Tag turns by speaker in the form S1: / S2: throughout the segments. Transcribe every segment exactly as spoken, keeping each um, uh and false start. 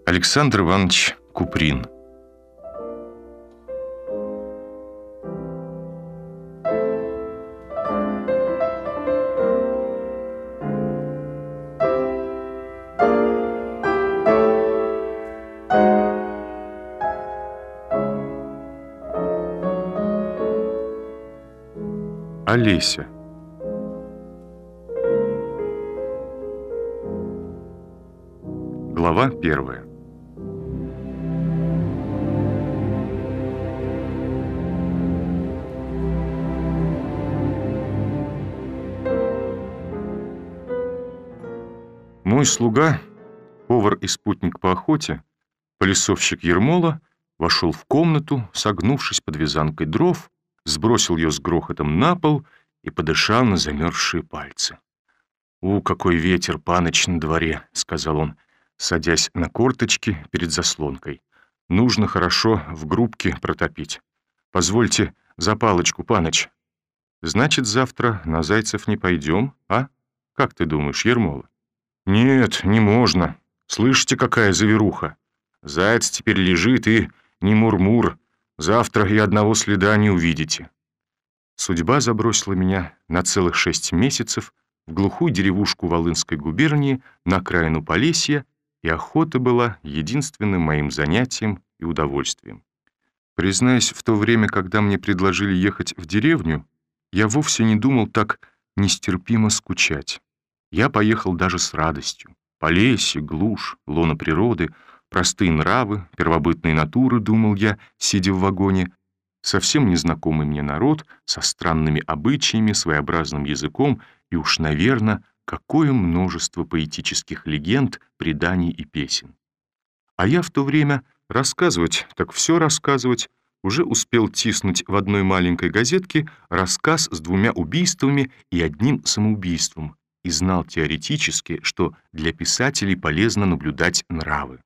S1: Александр Иванович Куприн. Олеся. Глава первая. Мой слуга, повар и спутник по охоте, полисовщик Ермола, вошел в комнату, согнувшись под вязанкой дров, сбросил ее с грохотом на пол и подышал на замерзшие пальцы. «У, какой ветер, паныч, на дворе!» — сказал он, садясь на корточки перед заслонкой. «Нужно хорошо в грубке протопить. Позвольте за палочку, паныч». «Значит, завтра на Зайцев не пойдем, а? Как ты думаешь, Ермола?» «Нет, не можно. Слышите, какая заверуха? Заяц теперь лежит и не мур-мур. Завтра и одного следа не увидите». Судьба забросила меня на целых шесть месяцев в глухую деревушку Волынской губернии на окраину Полесья, и охота была единственным моим занятием и удовольствием. Признаюсь, в то время, когда мне предложили ехать в деревню, я вовсе не думал так нестерпимо скучать. Я поехал даже с радостью. Полесье, глушь, лоно природы, простые нравы, первобытные натуры, думал я, сидя в вагоне, совсем незнакомый мне народ, со странными обычаями, своеобразным языком и уж, наверное, какое множество поэтических легенд, преданий и песен. А я в то время рассказывать, так все рассказывать, уже успел тиснуть в одной маленькой газетке рассказ с двумя убийствами и одним самоубийством, и знал теоретически, что для писателей полезно наблюдать нравы.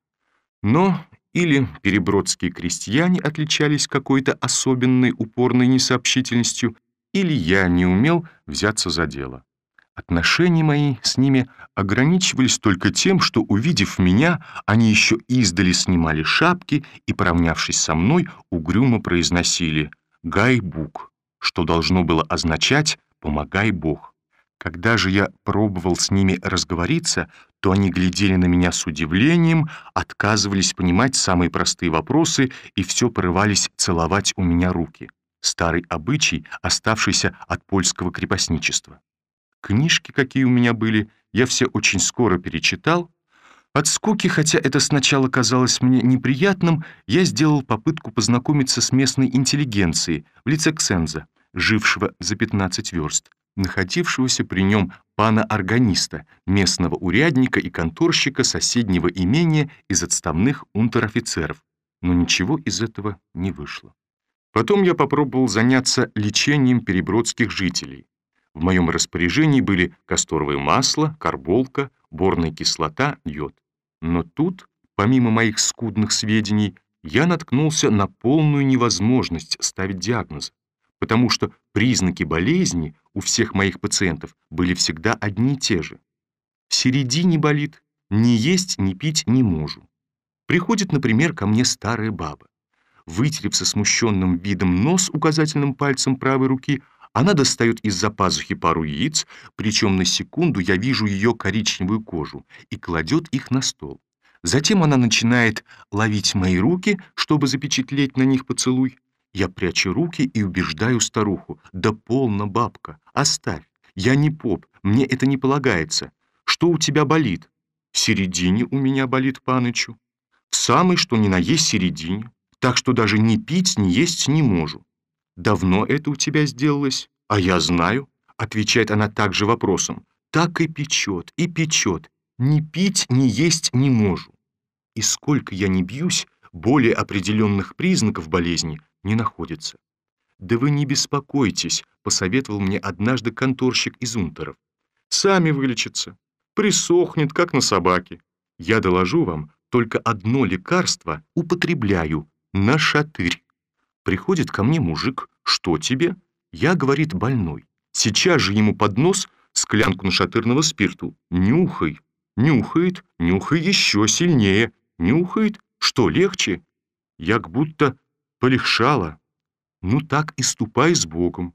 S1: Но или перебродские крестьяне отличались какой-то особенной упорной несообщительностью, или я не умел взяться за дело. Отношения мои с ними ограничивались только тем, что, увидев меня, они еще издали снимали шапки и, поравнявшись со мной, угрюмо произносили «Гай-бук», что должно было означать «помогай Бог». Когда же я пробовал с ними разговориться, то они глядели на меня с удивлением, отказывались понимать самые простые вопросы и все порывались целовать у меня руки. Старый обычай, оставшийся от польского крепостничества. Книжки, какие у меня были, я все очень скоро перечитал. От скуки, хотя это сначала казалось мне неприятным, я сделал попытку познакомиться с местной интеллигенцией в лице ксенза, жившего за пятнадцать верст, находившегося при нем пана-органиста, местного урядника и конторщика соседнего имения из отставных унтер-офицеров, но ничего из этого не вышло. Потом я попробовал заняться лечением перебродских жителей. В моем распоряжении были касторовое масло, карболка, борная кислота, йод. Но тут, помимо моих скудных сведений, я наткнулся на полную невозможность ставить диагноз, потому что признаки болезни у всех моих пациентов были всегда одни и те же. В середине болит, ни есть, ни пить не могу. Приходит, например, ко мне старая баба. Вытерев со смущенным видом нос указательным пальцем правой руки, она достает из-за пазухи пару яиц, причем на секунду я вижу ее коричневую кожу, и кладет их на стол. Затем она начинает ловить мои руки, чтобы запечатлеть на них поцелуй. Я прячу руки и убеждаю старуху: «Да полно, бабка, оставь, я не поп, мне это не полагается. Что у тебя болит?» «В середине у меня болит, панычу. В самой, что ни на есть середине, так что даже ни пить, ни есть не могу». «Давно это у тебя сделалось?» «А я знаю», — отвечает она также вопросом. «Так и печет, и печет. Ни пить, ни есть не могу». И сколько я ни бьюсь, более определенных признаков болезни не находится. «Да вы не беспокойтесь», — посоветовал мне однажды конторщик из унтеров. «Сами вылечится. Присохнет, как на собаке. Я доложу вам, только одно лекарство употребляю — на шатырь». Приходит ко мне мужик: «Что тебе?» Я, говорит, больной. Сейчас же ему под нос склянку нашатырного спирту. «Нюхай». Нюхает, нюхай еще сильнее. Нюхает? Что, легче? Я как будто полегшала. Ну так и ступай с Богом.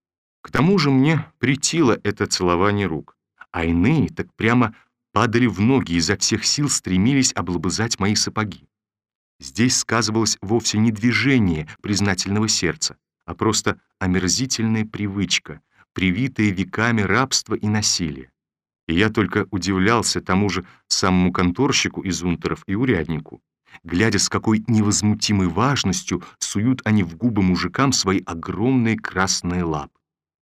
S1: К тому же мне претило это целование рук, а иные так прямо падали в ноги и изо всех сил стремились облобызать мои сапоги. Здесь сказывалось вовсе не движение признательного сердца, а просто омерзительная привычка, привитая веками рабства и насилия. И я только удивлялся тому же самому конторщику из унтеров и уряднику, глядя, с какой невозмутимой важностью суют они в губы мужикам свои огромные красные лапы.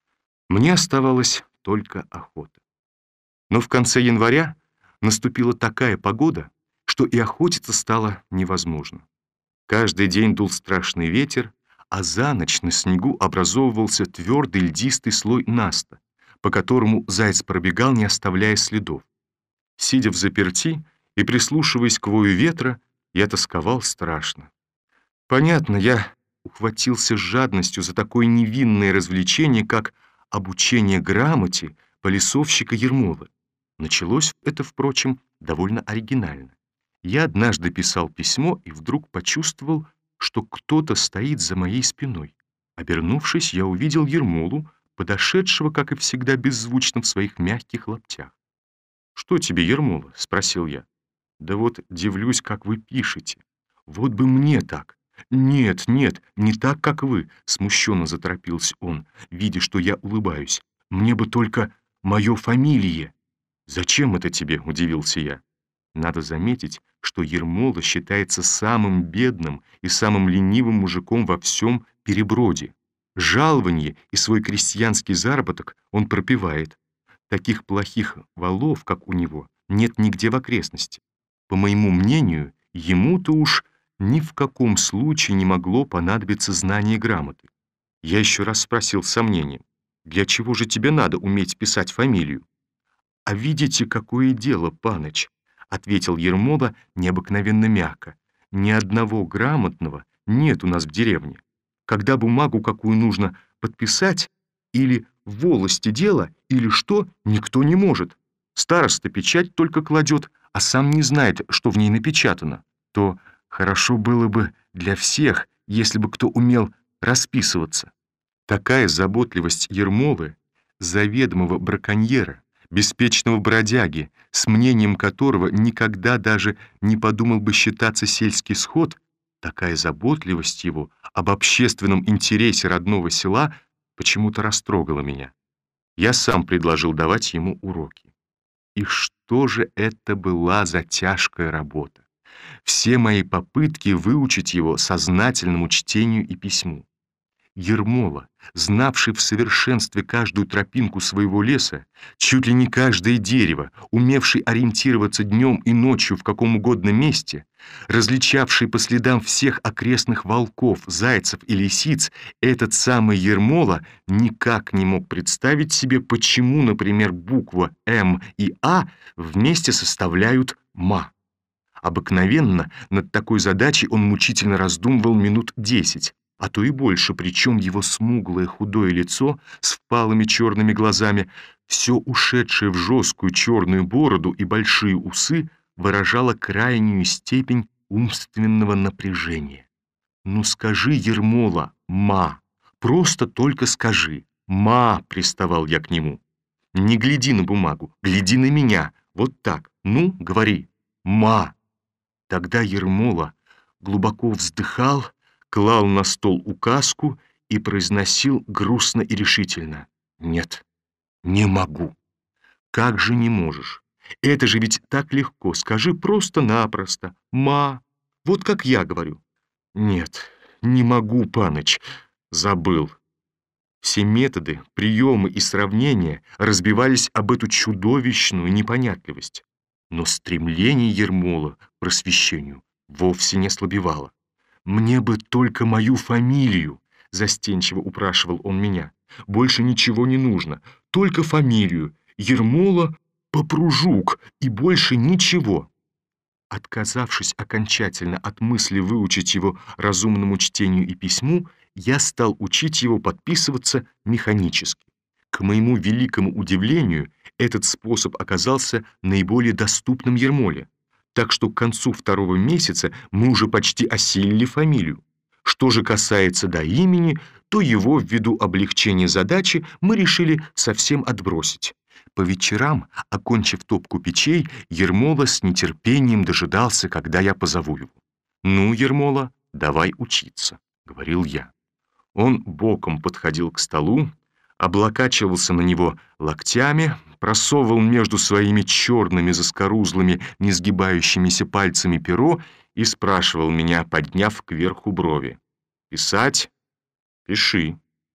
S1: Мне оставалась только охота. Но в конце января наступила такая погода, что и охотиться стало невозможно. Каждый день дул страшный ветер, а за ночь на снегу образовывался твердый льдистый слой наста, по которому заяц пробегал, не оставляя следов. Сидя взаперти и прислушиваясь к вою ветра, я тосковал страшно. Понятно, я ухватился с жадностью за такое невинное развлечение, как обучение грамоте полисовщика Ермолы. Началось это, впрочем, довольно оригинально. Я однажды писал письмо и вдруг почувствовал, что кто-то стоит за моей спиной. Обернувшись, я увидел Ермолу, подошедшего, как и всегда, беззвучно в своих мягких лаптях. «Что тебе, Ермола?» — спросил я. «Да вот дивлюсь, как вы пишете. Вот бы мне так». «Нет, нет, не так, как вы», — смущенно заторопился он, видя, что я улыбаюсь. «Мне бы только мое фамилие». «Зачем это тебе?» — удивился я. Надо заметить, что Ермола считается самым бедным и самым ленивым мужиком во всем Переброде. Жалованье и свой крестьянский заработок он пропивает. Таких плохих валов, как у него, нет нигде в окрестности. По моему мнению, ему-то уж ни в каком случае не могло понадобиться знание грамоты. Я еще раз спросил с сомнением: «Для чего же тебе надо уметь писать фамилию?» «А видите, какое дело, паныч», — ответил Ермола необыкновенно мягко. «Ни одного грамотного нет у нас в деревне. Когда бумагу какую нужно подписать, или в волости дело, или что, никто не может. Староста печать только кладет, а сам не знает, что в ней напечатано. То хорошо было бы для всех, если бы кто умел расписываться». Такая заботливость Ермолы, заведомого браконьера, беспечного бродяги, с мнением которого никогда даже не подумал бы считаться сельский сход, такая заботливость его об общественном интересе родного села почему-то растрогала меня. Я сам предложил давать ему уроки. И что же это была за тяжкая работа? Все мои попытки выучить его сознательному чтению и письму. Ермола, знавший в совершенстве каждую тропинку своего леса, чуть ли не каждое дерево, умевший ориентироваться днем и ночью в каком угодно месте, различавший по следам всех окрестных волков, зайцев и лисиц, этот самый Ермола никак не мог представить себе, почему, например, буква «М» и «А» вместе составляют «ма». Обыкновенно над такой задачей он мучительно раздумывал минут десять, а то и больше, причем его смуглое худое лицо с впалыми черными глазами, все ушедшее в жесткую черную бороду и большие усы, выражало крайнюю степень умственного напряжения. «Ну скажи, Ермола, ма, просто только скажи, ма», — приставал я к нему. «Не гляди на бумагу, гляди на меня, вот так, ну, говори, ма». Тогда Ермола глубоко вздыхал, клал на стол указку и произносил грустно и решительно: «Нет, не могу». «Как же не можешь? Это же ведь так легко. Скажи просто-напросто: ма, вот как я говорю». «Нет, не могу, паныч, забыл». Все методы, приемы и сравнения разбивались об эту чудовищную непонятливость. Но стремление Ермола к просвещению вовсе не ослабевало. «Мне бы только мою фамилию», — застенчиво упрашивал он меня. «Больше ничего не нужно, только фамилию. Ермола Попружук, и больше ничего». Отказавшись окончательно от мысли выучить его разумному чтению и письму, я стал учить его подписываться механически. К моему великому удивлению, этот способ оказался наиболее доступным Ермоле. так что к концу второго месяца мы уже почти осилили фамилию. Что же касается до имени, то его, ввиду облегчения задачи, мы решили совсем отбросить. По вечерам, окончив топку печей, Ермола с нетерпением дожидался, когда я позову его. «Ну, Ермола, давай учиться», — говорил я. Он боком подходил к столу, облокачивался на него локтями, просовывал между своими черными заскорузлыми, несгибающимися пальцами перо и спрашивал меня, подняв кверху брови: «Писать?» «Пиши».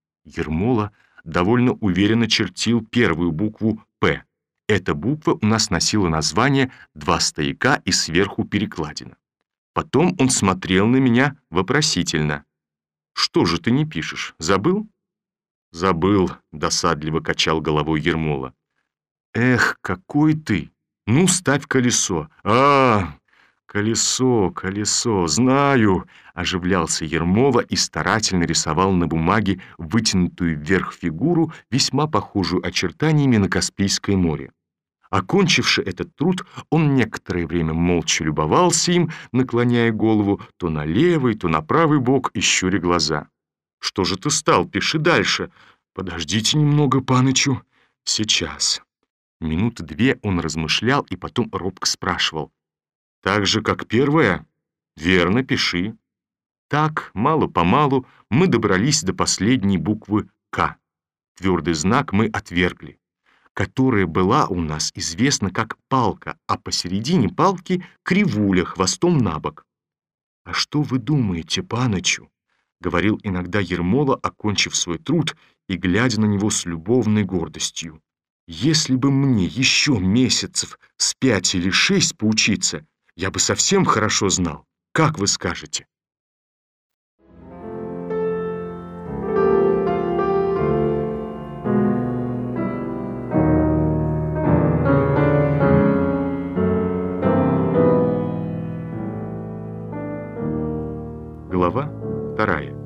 S1: Ермола довольно уверенно чертил первую букву «П». Эта буква у нас носила название «Два стояка» и сверху перекладина. Потом он смотрел на меня вопросительно. «Что же ты не пишешь? Забыл?» «Забыл», — досадливо качал головой Ермола. «Эх, какой ты! Ну, ставь колесо!» «А, колесо, колесо, знаю!» — оживлялся Ермола и старательно рисовал на бумаге вытянутую вверх фигуру, весьма похожую очертаниями на Каспийское море. Окончивши этот труд, он некоторое время молча любовался им, наклоняя голову то на левый, то на правый бок и щуря глаза. «Что же ты стал? Пиши дальше!» «Подождите немного, панычу. Сейчас». Минуты две он размышлял и потом робко спрашивал: «Так же, как первая?» «Верно, пиши». Так, мало-помалу, мы добрались до последней буквы «К». Твердый знак мы отвергли, которая была у нас известна как палка, а посередине палки кривуля хвостом набок. «А что вы думаете, панычу?» — говорил иногда Ермола, окончив свой труд и глядя на него с любовной гордостью. «Если бы мне еще месяцев с пять или шесть поучиться, я бы совсем хорошо знал. Как вы скажете?» Глава вторая.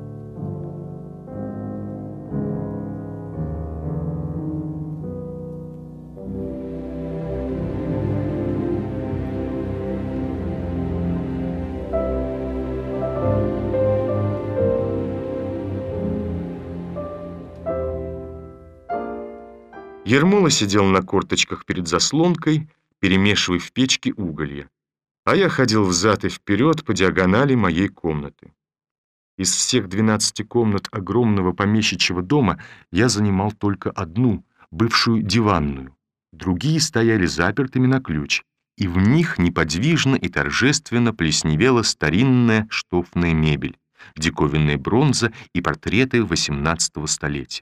S1: Ермола сидел на корточках перед заслонкой, перемешивая в печке уголья, а я ходил взад и вперед по диагонали моей комнаты. Из всех двенадцати комнат огромного помещичьего дома я занимал только одну, бывшую диванную. Другие стояли запертыми на ключ, и в них неподвижно и торжественно плесневела старинная штофная мебель, диковинная бронза и портреты восемнадцатого столетия.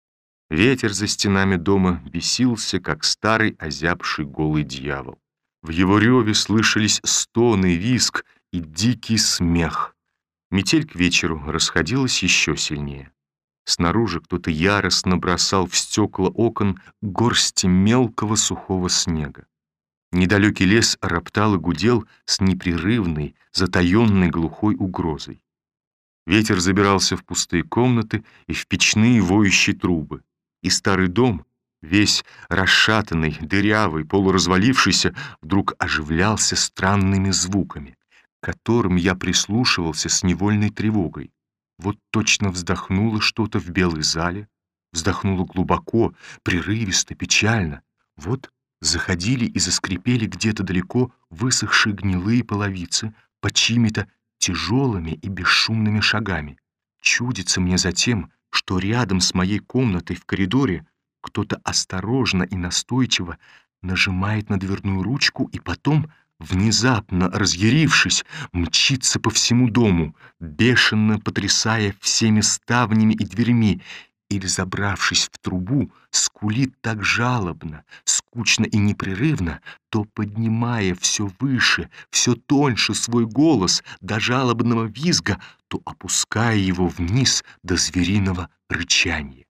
S1: Ветер за стенами дома бесился, как старый озябший голый дьявол. В его реве слышались стоны, визг и дикий смех. Метель к вечеру расходилась еще сильнее. Снаружи кто-то яростно бросал в стекла окон горсти мелкого сухого снега. Недалекий лес роптал и гудел с непрерывной, затаенной глухой угрозой. Ветер забирался в пустые комнаты и в печные воющие трубы. И старый дом, весь расшатанный, дырявый, полуразвалившийся, вдруг оживлялся странными звуками, к которым я прислушивался с невольной тревогой. Вот точно вздохнуло что-то в белой зале, вздохнуло глубоко, прерывисто, печально. Вот заходили и заскрипели где-то далеко высохшие гнилые половицы под чьими-то тяжелыми и бесшумными шагами. Чудится мне затем, что рядом с моей комнатой в коридоре кто-то осторожно и настойчиво нажимает на дверную ручку и потом, внезапно разъярившись, мчится по всему дому, бешено потрясая всеми ставнями и дверьми, или, забравшись в трубу, скулит так жалобно, скучно и непрерывно, то поднимая все выше, все тоньше свой голос до жалобного визга, то опуская его вниз до звериного рычания.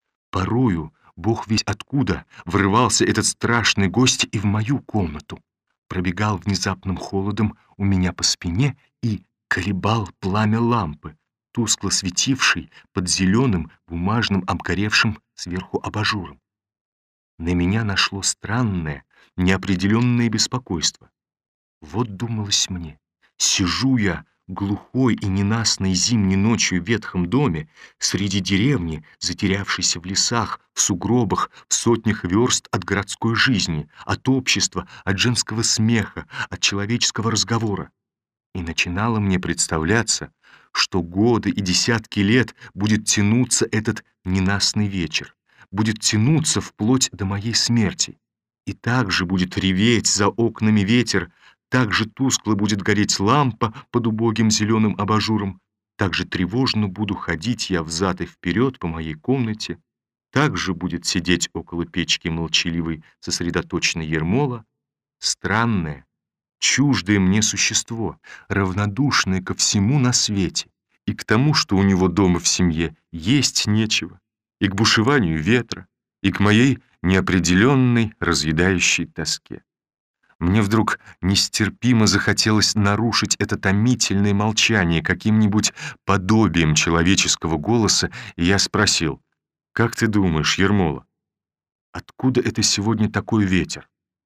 S1: Порою, бог весть откуда, врывался этот страшный гость и в мою комнату, пробегал внезапным холодом у меня по спине и колебал пламя лампы, тускло светившей под зеленым бумажным обгоревшим сверху абажуром. На меня нашло странное, неопределенное беспокойство. Вот думалось мне, сижу я глухой и ненастной зимней ночью в ветхом доме среди деревни, затерявшейся в лесах, в сугробах, в сотнях верст от городской жизни, от общества, от женского смеха, от человеческого разговора. И начинало мне представляться, что годы и десятки лет будет тянуться этот ненастный вечер, будет тянуться вплоть до моей смерти. И также будет реветь за окнами ветер, так же тускло будет гореть лампа под убогим зеленым абажуром, так же тревожно буду ходить я взад и вперед по моей комнате, так же будет сидеть около печки молчаливый, сосредоточенный Ермола, странное, чуждое мне существо, равнодушное ко всему на свете, и к тому, что у него дома в семье есть нечего, и к бушеванию ветра, и к моей неопределенной разъедающей тоске. Мне вдруг нестерпимо захотелось нарушить это томительное молчание каким-нибудь подобием человеческого голоса, и я спросил: «Как ты думаешь, Ермола, откуда это сегодня такой ветер?»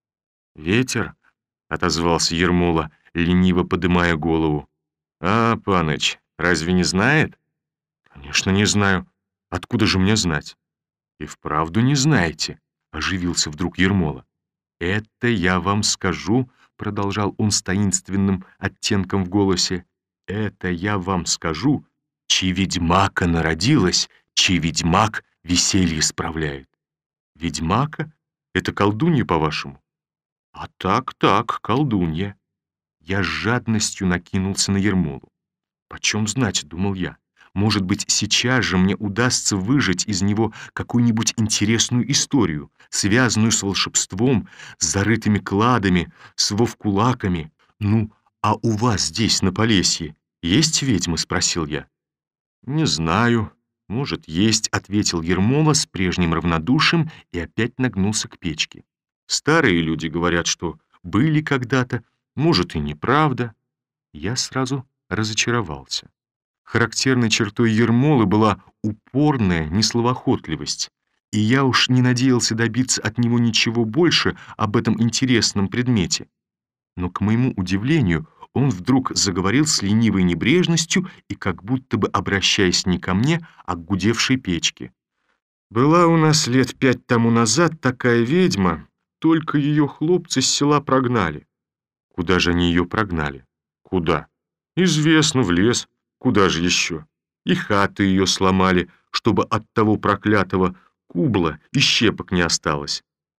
S1: «Ветер?» — отозвался Ермола, лениво подымая голову. «А, паныч, разве не знает?» «Конечно, не знаю. Откуда же мне знать?» «И вправду не знаете», — оживился вдруг Ермола. «Это я вам скажу», — продолжал он с таинственным оттенком в голосе, «это я вам скажу, чьи ведьмака народилась, чьи ведьмак веселье справляет». «Ведьмака? Это колдунья, по-вашему?» «А так, так, колдунья». Я с жадностью накинулся на Ермолу. «Почем знать?» — думал я. «Может быть, сейчас же мне удастся выжать из него какую-нибудь интересную историю, связанную с волшебством, с зарытыми кладами, с вовкулаками. Ну, а у вас здесь, на Полесье, есть ведьмы?» — спросил я. «Не знаю. Может, есть», — ответил Ермола с прежним равнодушием и опять нагнулся к печке. «Старые люди говорят, что были когда-то, может, и неправда». Я сразу разочаровался. Характерной чертой Ермолы была упорная несловоохотливость, и я уж не надеялся добиться от него ничего больше об этом интересном предмете. Но, к моему удивлению, он вдруг заговорил с ленивой небрежностью и как будто бы обращаясь не ко мне, а к гудевшей печке. «Была у нас лет пять тому назад такая ведьма, только ее хлопцы с села прогнали». «Куда же они ее прогнали?» «Куда?» «Известно, в лес. Куда же еще? И хаты ее сломали, чтобы от того проклятого кубла и щепок не осталось.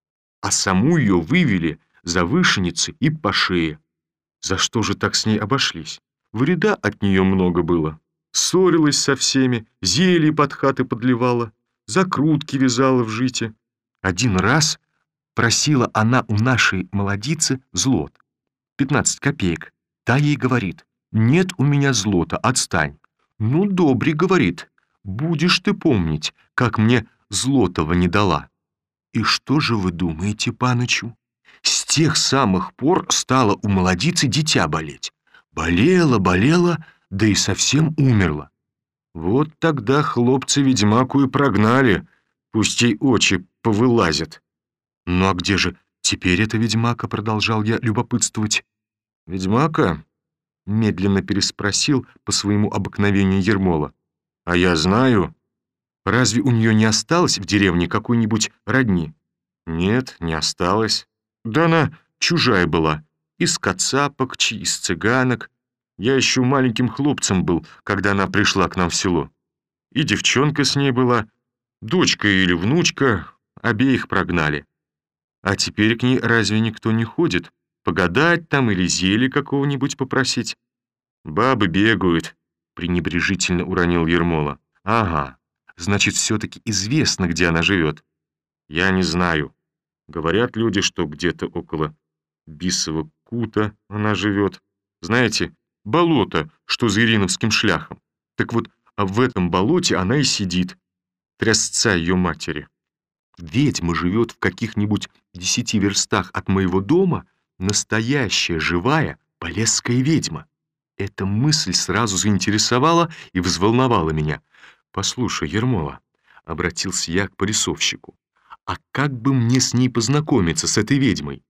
S1: А саму ее вывели за вышеницы и по шее. За что же так с ней обошлись? Вреда от нее много было. Ссорилась со всеми, зелье под хаты подливала, закрутки вязала в жите. Один раз просила она у нашей молодицы злот, пятнадцать копеек. Та ей говорит: «Нет у меня злота, отстань». «Ну, добре, — говорит, — будешь ты помнить, как мне злотого не дала». И что же вы думаете, панычу? С тех самых пор стало у молодицы дитя болеть. Болела, болела, да и совсем умерла. Вот тогда хлопцы ведьмаку и прогнали, пусть ей очи повылазят. «Ну а где же теперь эта ведьмака?» — продолжал я любопытствовать. «Ведьмака?» — медленно переспросил по своему обыкновению Ермола. «А я знаю. Разве у нее не осталось в деревне какой-нибудь родни?» «Нет, не осталось. Да она чужая была. Из кацапок, чи из цыганок. Я еще маленьким хлопцем был, когда она пришла к нам в село. И девчонка с ней была, дочка или внучка, обеих прогнали. А теперь к ней разве никто не ходит? Погадать там или зелье какого-нибудь попросить?» «Бабы бегают», — пренебрежительно уронил Ермола. «Ага, значит, все-таки известно, где она живет». «Я не знаю. Говорят люди, что где-то около Бисова кута она живет. Знаете, болото, что за Ириновским шляхом. Так вот, а в этом болоте она и сидит, трясца ее матери. Ведьма живет в каких-нибудь десяти верстах от моего дома, настоящая, живая полесская ведьма». Эта мысль сразу заинтересовала и взволновала меня. «Послушай, Ермола», — обратился я к порисовщику, «а как бы мне с ней познакомиться, с этой ведьмой?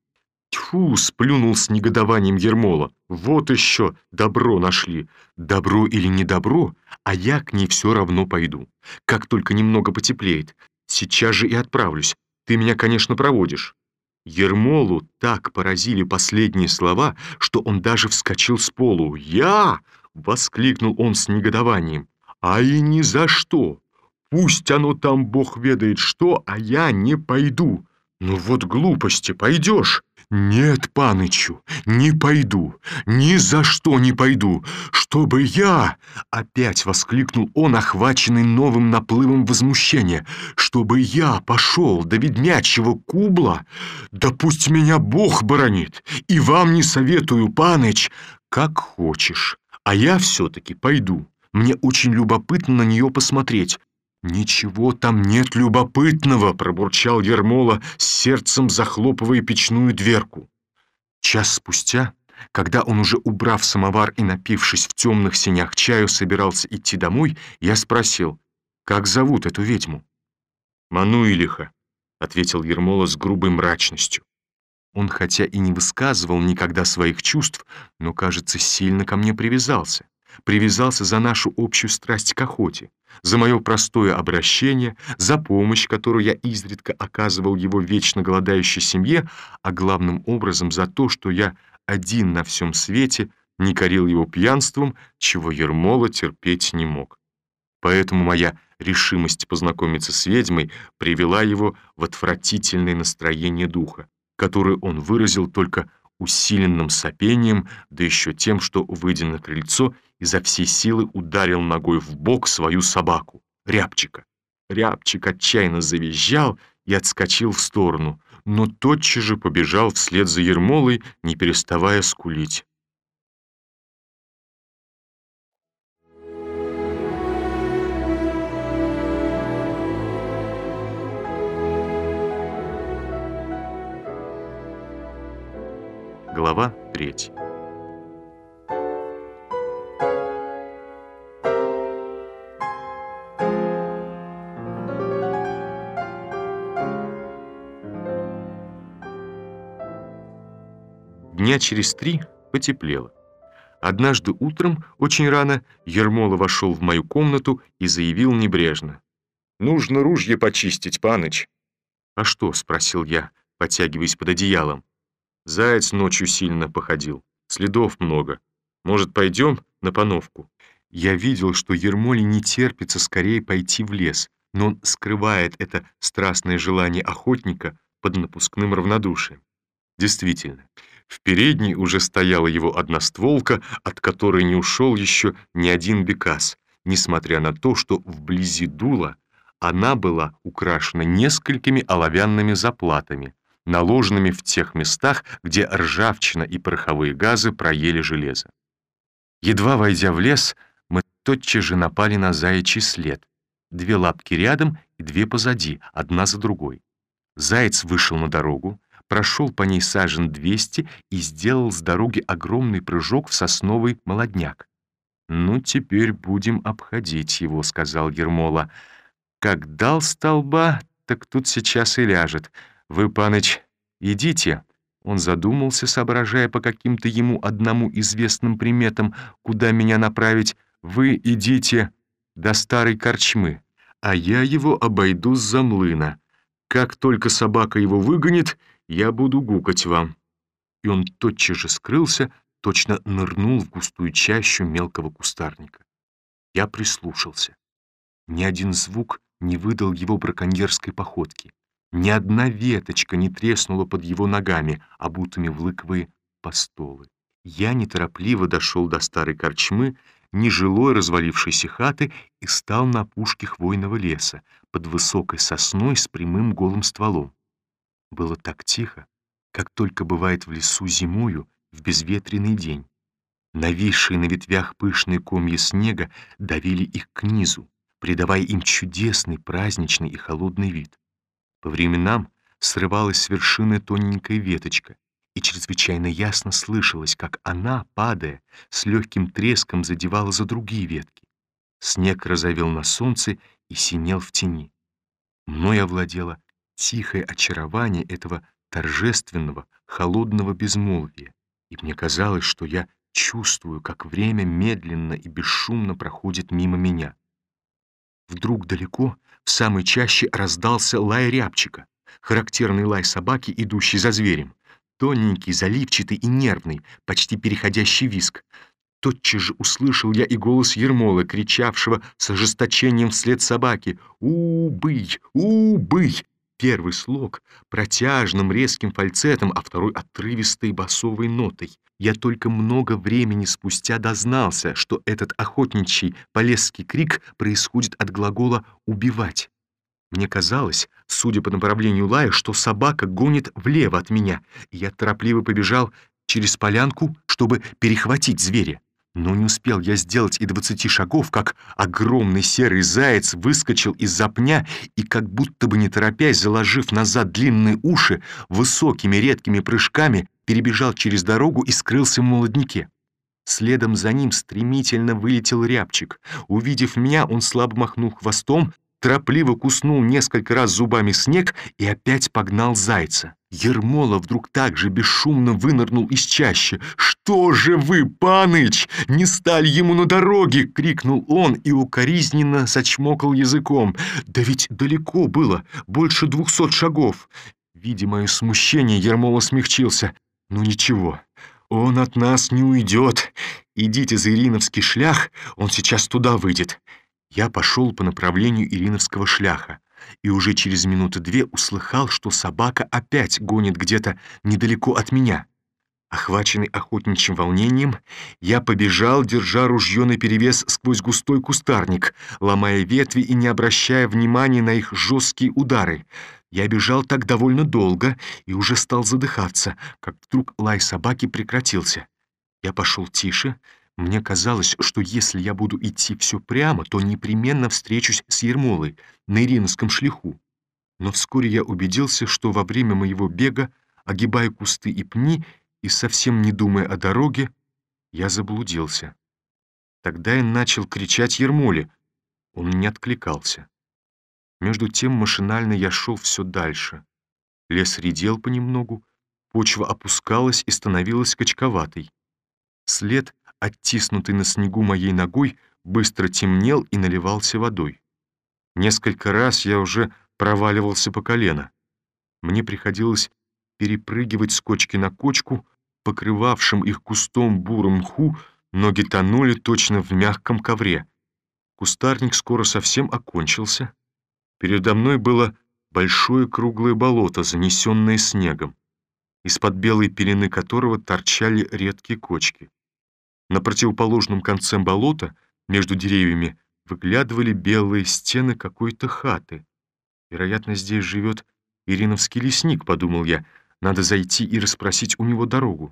S1: Тьфу, сплюнул с негодованием Ермола. Вот еще добро нашли. Добро или не добро, а я к ней все равно пойду. Как только немного потеплеет. Сейчас же и отправлюсь. Ты меня, конечно, проводишь. Ермолу так поразили последние слова, что он даже вскочил с полу. «Я!» — воскликнул он с негодованием. «А и ни за что! Пусть оно там бог ведает что, а я не пойду. Ну вот глупости, пойдешь?» «Нет, панычу, не пойду, ни за что не пойду, чтобы я...» Опять воскликнул он, охваченный новым наплывом возмущения. «Чтобы я пошел до ведьмячьего кубла? Да пусть меня Бог боронит, и вам не советую, паныч, как хочешь, а я все-таки пойду. Мне очень любопытно на нее посмотреть». «Ничего там нет любопытного», — пробурчал Ермола, с сердцем захлопывая печную дверку. Час спустя, когда он уже, убрав самовар и напившись в темных сенях чаю, собирался идти домой, я спросил, как зовут эту ведьму? «Мануилиха», — ответил Ермола с грубой мрачностью. Он хотя и не высказывал никогда своих чувств, но, кажется, сильно ко мне привязался. Привязался за нашу общую страсть к охоте, за мое простое обращение, за помощь, которую я изредка оказывал его вечно голодающей семье, а главным образом за то, что я один на всем свете не корил его пьянством, чего Ермола терпеть не мог. Поэтому моя решимость познакомиться с ведьмой привела его в отвратительное настроение духа, которое он выразил только усиленным сопением, да еще тем, что, выйдя на крыльцо, изо всей силы ударил ногой в бок свою собаку, Рябчика. Рябчик отчаянно завизжал и отскочил в сторону, но тотчас же побежал вслед за Ермолой, не переставая скулить. Глава третья. Дня через три потеплело. Однажды утром, очень рано, Ермола вошел в мою комнату и заявил небрежно. «Нужно ружье почистить, паныч». «А что?» — спросил я, подтягиваясь под одеялом. «Заяц ночью сильно походил, следов много. Может, пойдем на пановку?» Я видел, что Ермоле не терпится скорее пойти в лес, но он скрывает это страстное желание охотника под напускным равнодушием. Действительно, в передней уже стояла его одностволка, от которой не ушел еще ни один бекас, несмотря на то, что вблизи дула она была украшена несколькими оловянными заплатами, наложенными в тех местах, где ржавчина и пороховые газы проели железо. Едва войдя в лес, мы тотчас же напали на заячий след. Две лапки рядом и две позади, одна за другой. Заяц вышел на дорогу, прошел по ней сажен двести и сделал с дороги огромный прыжок в сосновый молодняк. «Ну, теперь будем обходить его», — сказал Ермола. «Как дал столба, так тут сейчас и ляжет. Вы, паныч, идите». Он задумался, соображая по каким-то ему одному известным приметам, куда меня направить. «Вы идите до старой корчмы, а я его обойду с-за млына. Как только собака его выгонит, я буду гукать вам». И он тотчас же скрылся, точно нырнул в густую чащу мелкого кустарника. Я прислушался. Ни один звук не выдал его браконьерской походки. Ни одна веточка не треснула под его ногами, обутыми в лыковые постолы. Я неторопливо дошел до старой корчмы, нежилой развалившейся хаты, и стал на опушке хвойного леса, под высокой сосной с прямым голым стволом. Было так тихо, как только бывает в лесу зимою в безветренный день. Нависшие на ветвях пышные комья снега давили их к низу, придавая им чудесный, праздничный и холодный вид. По временам срывалась с вершины тоненькая веточка, и чрезвычайно ясно слышалось, как она, падая, с легким треском задевала за другие ветки. Снег розовел на солнце и синел в тени. Мной овладело тихое очарование этого торжественного, холодного безмолвия, и мне казалось, что я чувствую, как время медленно и бесшумно проходит мимо меня. Вдруг далеко, в самой чаще, раздался лай рябчика, характерный лай собаки, идущей за зверем, тоненький, заливчатый и нервный, почти переходящий в визг. Тотчас же услышал я и голос Ермолы, кричавшего с ожесточением вслед собаке: «У-бый! У-бый!» Первый слог протяжным резким фальцетом, а второй отрывистой басовой нотой. Я только много времени спустя дознался, что этот охотничий полесский крик происходит от глагола «убивать». Мне казалось, судя по направлению лая, что собака гонит влево от меня, и я торопливо побежал через полянку, чтобы перехватить зверя. Но не успел я сделать и двадцати шагов, как огромный серый заяц выскочил из-за пня и, как будто бы не торопясь, заложив назад длинные уши, высокими редкими прыжками перебежал через дорогу и скрылся в молодняке. Следом за ним стремительно вылетел рябчик. Увидев меня, он слабо махнул хвостом, торопливо куснул несколько раз зубами снег и опять погнал зайца. Ермола вдруг так же бесшумно вынырнул из чащи. «Что же вы, паныч, не стали ему на дороге!» — крикнул он и укоризненно зачмокал языком. «Да ведь далеко было, больше двухсот шагов!» Видя мое смущение, Ермола смягчился. «Ну ничего, он от нас не уйдет. Идите за Ириновский шлях, он сейчас туда выйдет». Я пошел по направлению Ириновского шляха и уже через минуты две услыхал, что собака опять гонит где-то недалеко от меня. Охваченный охотничьим волнением, я побежал, держа ружье наперевес сквозь густой кустарник, ломая ветви и не обращая внимания на их жесткие удары. Я бежал так довольно долго и уже стал задыхаться, как вдруг лай собаки прекратился. Я пошел тише. Мне казалось, что если я буду идти все прямо, то непременно встречусь с Ермолой на Ириновском шляху. Но вскоре я убедился, что во время моего бега, огибая кусты и пни и совсем не думая о дороге, я заблудился. Тогда я начал кричать Ермоле. Он не откликался. Между тем машинально я шел все дальше. Лес редел понемногу, почва опускалась и становилась качковатой. След, оттиснутый на снегу моей ногой, быстро темнел и наливался водой. Несколько раз я уже проваливался по колено. Мне приходилось перепрыгивать с кочки на кочку, покрывавшим их кустом буром мху, ноги тонули точно в мягком ковре. Кустарник скоро совсем окончился. Передо мной было большое круглое болото, занесенное снегом, из-под белой пелены которого торчали редкие кочки. На противоположном конце болота, между деревьями, выглядывали белые стены какой-то хаты. «Вероятно, здесь живет Ириновский лесник», — подумал я. «Надо зайти и расспросить у него дорогу».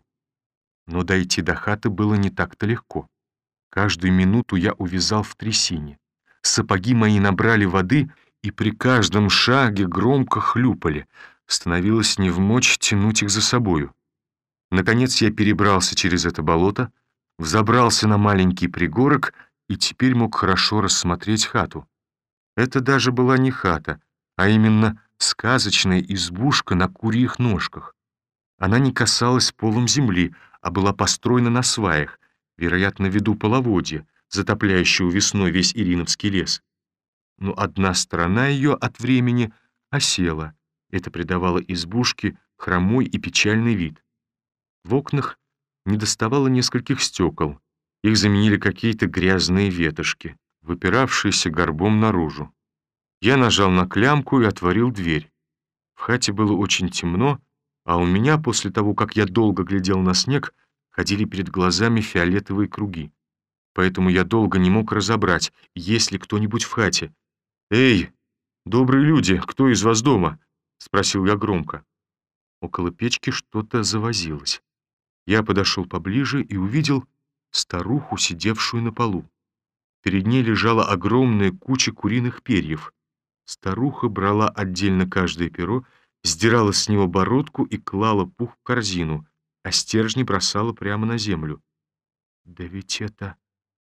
S1: Но дойти до хаты было не так-то легко. Каждую минуту я увязал в трясине. Сапоги мои набрали воды и при каждом шаге громко хлюпали. Становилось невмочь тянуть их за собою. Наконец я перебрался через это болото, взобрался на маленький пригорок и теперь мог хорошо рассмотреть хату. Это даже была не хата, а именно сказочная избушка на курьих ножках. Она не касалась полом земли, а была построена на сваях, вероятно, ввиду половодья, затопляющего весной весь Ириновский лес. Но одна сторона ее от времени осела. Это придавало избушке хромой и печальный вид. В окнах недоставало нескольких стекол. Их заменили какие-то грязные ветошки, выпиравшиеся горбом наружу. Я нажал на клямку и отворил дверь. В хате было очень темно, а у меня, после того, как я долго глядел на снег, ходили перед глазами фиолетовые круги. Поэтому я долго не мог разобрать, есть ли кто-нибудь в хате. «Эй, добрые люди, кто из вас дома?» — спросил я громко. Около печки что-то завозилось. Я подошел поближе и увидел старуху, сидевшую на полу. Перед ней лежала огромная куча куриных перьев. Старуха брала отдельно каждое перо, сдирала с него бородку и клала пух в корзину, а стержни бросала прямо на землю. «Да ведь это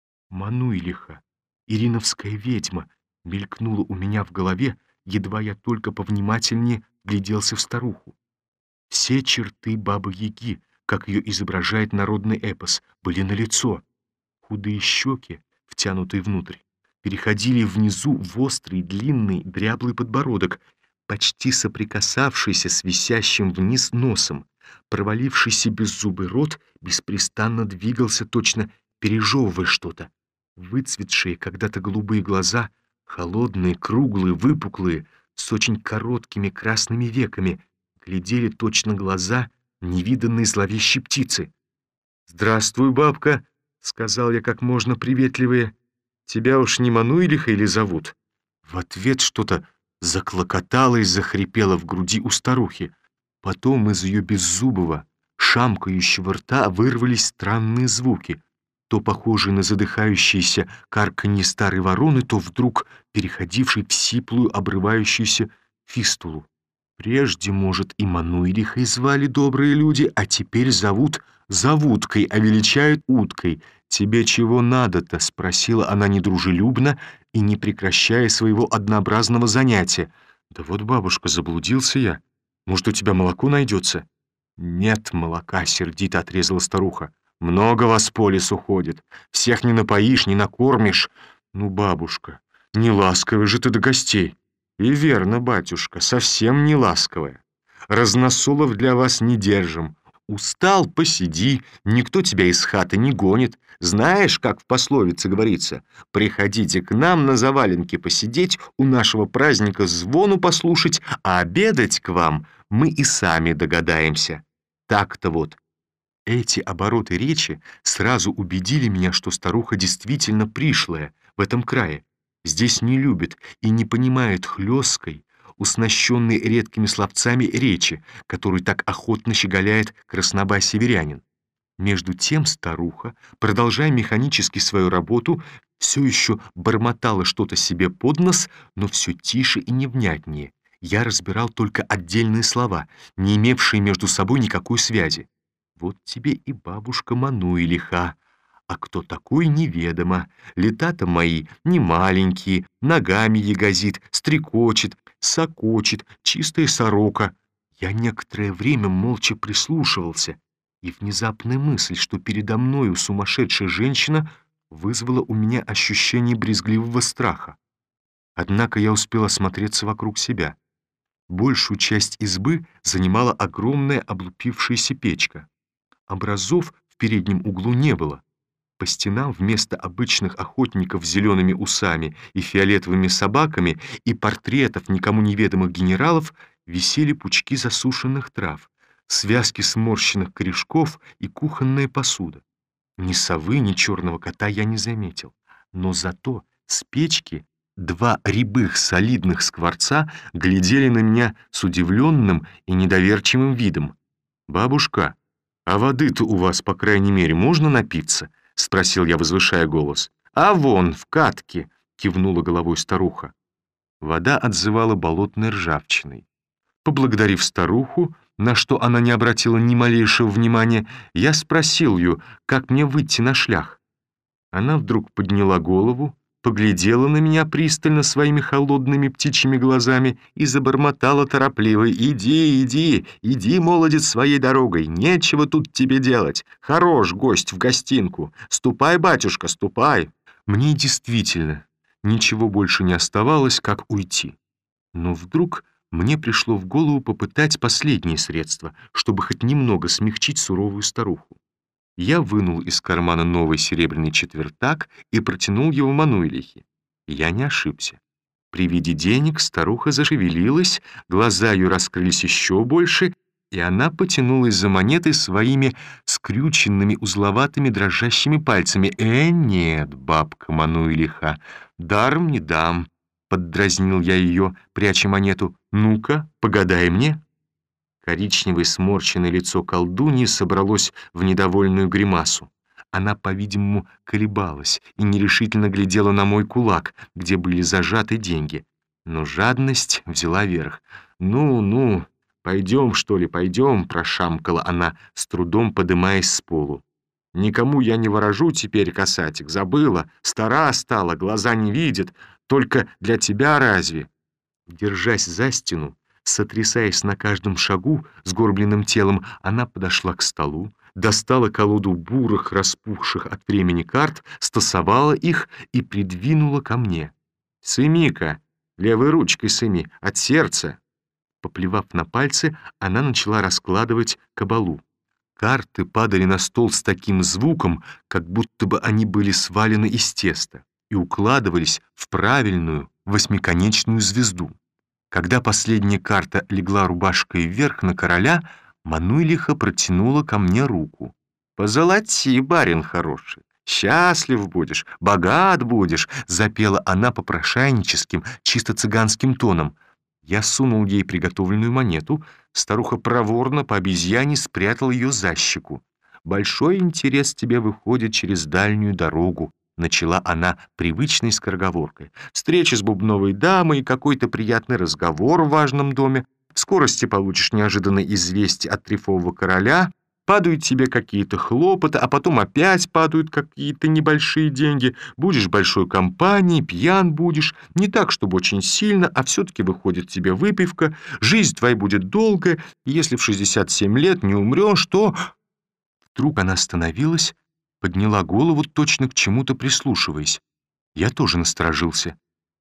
S1: Мануйлиха, Ириновская ведьма!» мелькнуло у меня в голове, едва я только повнимательнее гляделся в старуху.
S2: Все черты Бабы-Яги, как ее изображает народный эпос, были налицо. Худые щеки, втянутые внутрь, переходили внизу в острый, длинный, дряблый подбородок, почти соприкасавшийся с висящим вниз носом. Провалившийся беззубый рот беспрестанно двигался, точно пережевывая что-то. Выцветшие когда-то голубые глаза, холодные, круглые, выпуклые, с очень короткими красными веками, глядели точно глаза невиданной зловещей птицы. «Здравствуй, бабка!» — сказал я как можно приветливее. «Тебя уж не Мануилиха или зовут?» В ответ что-то заклокотало и захрипело в груди у старухи. Потом из ее беззубого, шамкающего рта вырвались странные звуки, то похожие на задыхающиеся карканье старой вороны, то вдруг переходившие в сиплую, обрывающуюся фистулу. Прежде, может, и Мануилихой звали добрые люди, а теперь зовут Завуткой, а величают уткой. «Тебе чего надо-то?» — спросила она недружелюбно и не прекращая своего однообразного занятия. «Да вот, бабушка, заблудился я. Может, у тебя молоко найдется?» «Нет молока», — сердито отрезала старуха. «Много вас по лесу ходит. Всех не напоишь, не накормишь. Ну, бабушка, не ласковая же ты до гостей». «И верно, батюшка, совсем не ласковая. Разносолов для вас не держим. Устал — посиди, никто тебя из хаты не гонит. Знаешь, как в пословице говорится, приходите к нам на заваленке посидеть, у нашего праздника звону послушать, а обедать к вам мы и сами догадаемся». Так-то вот. Эти обороты речи сразу убедили меня, что старуха действительно пришлая в этом крае. Здесь не любят и не понимают хлесткой, уснащенной редкими словцами речи, которую так охотно щеголяет краснобай-северянин. Между тем старуха, продолжая механически свою работу, все еще бормотала что-то себе под нос, но все тише и невнятнее. Я разбирал только отдельные слова, не имевшие между собой никакой связи. Вот тебе и бабушка Мануилиха. А кто такой, неведомо. Лета-то мои не маленькие, ногами ягозит, стрекочет, сокочет, чистая сорока. Я некоторое время молча прислушивался, и внезапная мысль, что передо мною сумасшедшая женщина, вызвала у меня ощущение брезгливого страха. Однако я успел осмотреться вокруг себя. Большую часть избы занимала огромная облупившаяся печка. Образов в переднем углу не было. По стенам вместо обычных охотников с зелеными усами и фиолетовыми собаками и портретов никому неведомых генералов висели пучки засушенных трав, связки сморщенных корешков и кухонная посуда. Ни совы, ни черного кота я не заметил. Но зато с печки два рябых солидных скворца глядели на меня с удивленным и недоверчивым видом. «Бабушка, а воды-то у вас, по крайней мере, можно напиться?» — спросил я, возвышая голос. «А вон, в катке!» — кивнула головой старуха. Вода отзывала болотной ржавчиной. Поблагодарив старуху, на что она не обратила ни малейшего внимания, я спросил ее, как мне выйти на шлях. Она вдруг подняла голову, поглядела на меня пристально своими холодными птичьими глазами и забормотала торопливо: «Иди, иди, иди, молодец, своей дорогой, нечего тут тебе делать. Хорош гость в гостинку. Ступай, батюшка, ступай». Мне действительно ничего больше не оставалось, как уйти. Но вдруг мне пришло в голову попытать последнее средство, чтобы хоть немного смягчить суровую старуху. Я вынул из кармана новый серебряный четвертак и протянул его Мануилихе. Я не ошибся. При виде денег старуха зашевелилась, глаза ее раскрылись еще больше, и она потянулась за монетой своими скрюченными узловатыми дрожащими пальцами. «Э, нет, бабка Мануилиха, даром не дам», — поддразнил я ее, пряча монету. «Ну-ка, погадай мне». Коричневое сморщенное лицо колдуньи собралось в недовольную гримасу. Она, по-видимому, колебалась и нерешительно глядела на мой кулак, где были зажаты деньги. Но жадность взяла верх. «Ну, ну, пойдем, что ли, пойдем», — прошамкала она, с трудом подымаясь с полу. «Никому я не ворожу теперь, касатик, забыла, стара стала, глаза не видят, только для тебя разве?» Держась за стену, Сотрясаясь на каждом шагу сгорбленным телом, она подошла к столу, достала колоду бурых, распухших от времени карт, стасовала их и придвинула ко мне. «Сыми-ка, левой ручкой сыми, от сердца!» Поплевав на пальцы, она начала раскладывать кабалу. Карты падали на стол с таким звуком, как будто бы они были свалены из теста, и укладывались в правильную восьмиконечную звезду. Когда последняя карта легла рубашкой вверх на короля, Мануйлиха протянула ко мне руку. «Позолоти, барин хороший, счастлив будешь, богат будешь», запела она попрошайническим, чисто цыганским тоном. Я сунул ей приготовленную монету, старуха проворно по обезьяне спрятала ее за щеку. «Большой интерес тебе выходит через дальнюю дорогу», начала она привычной скороговоркой. «Встреча с бубновой дамой, какой-то приятный разговор в важном доме. В скорости получишь неожиданное известие от трефового короля, падают тебе какие-то хлопоты, а потом опять падают какие-то небольшие деньги. Будешь в большой компании, пьян будешь, не так, чтобы очень сильно, а все-таки выходит тебе выпивка. Жизнь твоя будет долгая, и если в шестьдесят семь лет не умрешь, то...» Вдруг она остановилась, подняла голову, точно к чему-то прислушиваясь. Я тоже насторожился.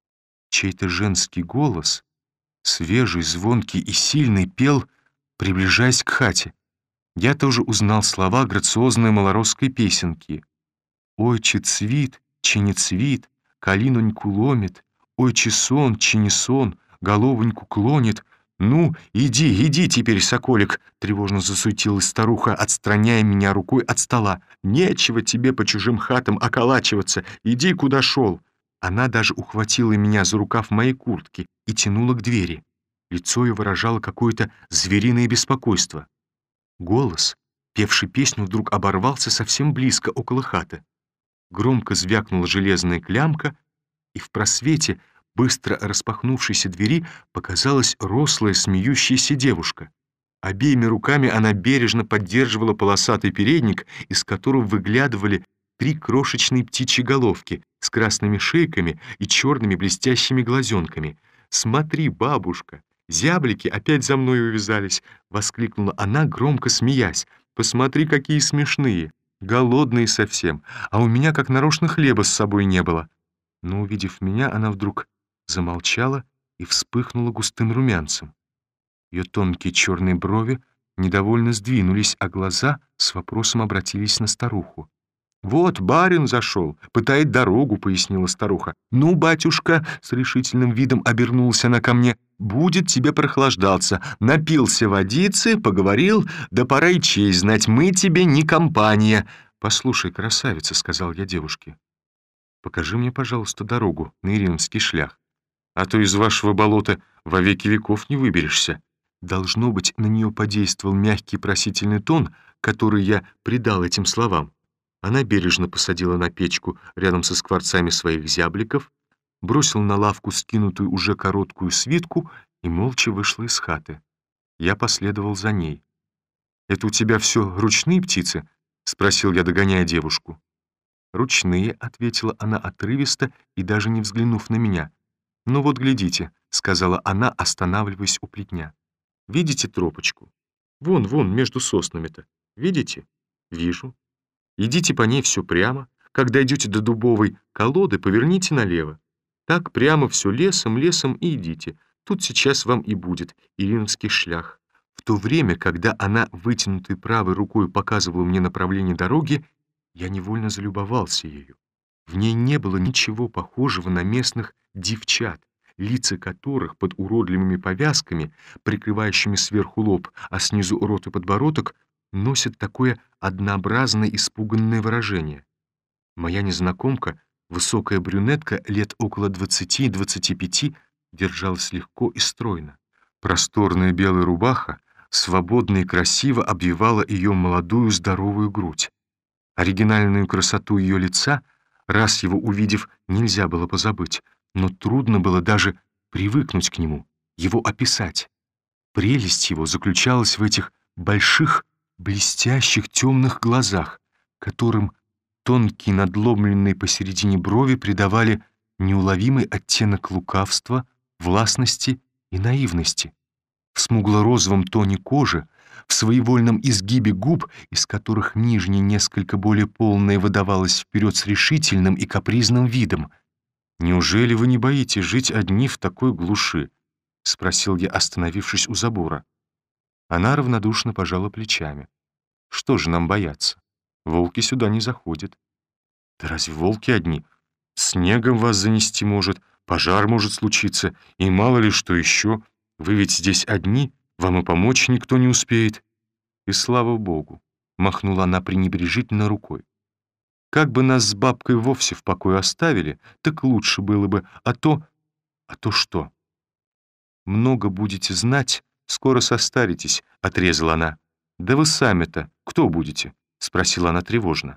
S2: Чей-то женский голос, свежий, звонкий и сильный, пел, приближаясь к хате. Я тоже узнал слова грациозной малоросской песенки. «Ойче цвит, чи не цвит, калиноньку ломит, ойче сон, чи не сон, головоньку клонит». «Ну, иди, иди теперь, соколик!» — тревожно засуетилась старуха, отстраняя меня рукой от стола. «Нечего тебе по чужим хатам околачиваться, иди, куда шел!» Она даже ухватила меня за рукав моей куртки и тянула к двери. Лицо ее выражало какое-то звериное беспокойство. Голос, певший песню, вдруг оборвался совсем близко, около хаты. Громко звякнула железная клямка, и в просвете быстро распахнувшейся двери показалась рослая смеющаяся девушка. Обеими руками она бережно поддерживала полосатый передник, из которого выглядывали три крошечные птичьи головки с красными шейками и черными блестящими глазенками. «Смотри, бабушка, зяблики опять за мной увязались!» — воскликнула она, громко смеясь. «Посмотри, какие смешные! Голодные совсем, а у меня как нарочно хлеба с собой не было!» Но, увидев меня, она вдруг замолчала и вспыхнула густым румянцем. Ее тонкие черные брови недовольно сдвинулись, а глаза с вопросом обратились на старуху. «Вот барин зашел, пытает дорогу», — пояснила старуха. «Ну, батюшка», — с решительным видом обернулась она ко мне, — «будет тебе прохлаждаться. Напился водицы, поговорил, да пора и честь знать, мы тебе не компания». «Послушай, красавица», — сказал я девушке, — «покажи мне, пожалуйста, дорогу на Ириновский шлях, а то из вашего болота во веки веков не выберешься». Должно быть, на нее подействовал мягкий просительный тон, который я придал этим словам. Она бережно посадила на печку рядом со скворцами своих зябликов, бросила на лавку скинутую уже короткую свитку и молча вышла из хаты. Я последовал за ней. «Это у тебя все ручные птицы?» — спросил я, догоняя девушку. «Ручные», — ответила она отрывисто и даже не взглянув на меня. «Ну вот, глядите», — сказала она, останавливаясь у плетня. «Видите тропочку? Вон, вон, между соснами-то. Видите?» «Вижу. Идите по ней все прямо. Когда идете до дубовой колоды, поверните налево. Так прямо все лесом, лесом и идите. Тут сейчас вам и будет Ириновский шлях». В то время, когда она вытянутой правой рукой показывала мне направление дороги, я невольно залюбовался ею. В ней не было ничего похожего на местных девчат, лица которых под уродливыми повязками, прикрывающими сверху лоб, а снизу рот и подбородок, носят такое однообразное испуганное выражение. Моя незнакомка, высокая брюнетка лет около двадцати-двадцати пяти, держалась легко и стройно. Просторная белая рубаха свободно и красиво обвивала ее молодую здоровую грудь. Оригинальную красоту ее лица, раз его увидев, нельзя было позабыть, но трудно было даже привыкнуть к нему, его описать. Прелесть его заключалась в этих больших, блестящих темных глазах, которым тонкие надломленные посередине брови придавали неуловимый оттенок лукавства, властности и наивности. в смугло-розовом тоне кожи, в своевольном изгибе губ, из которых нижняя несколько более полная выдавалась вперед с решительным и капризным видом.
S1: «Неужели вы не боитесь жить одни в такой глуши?» — спросил я, остановившись у забора. Она равнодушно пожала плечами. «Что же нам бояться? Волки сюда не заходят». «Да разве волки одни? Снегом вас занести может, пожар может случиться, и мало ли что еще. Вы ведь здесь одни, вам и помочь никто не успеет». «И слава богу», — махнула она пренебрежительно рукой. «Как бы нас с бабкой вовсе в покое оставили, так лучше было бы, а то... А то что?» «Много будете знать, скоро состаритесь», — отрезала она. «Да вы сами-то кто будете?» — спросила она тревожно.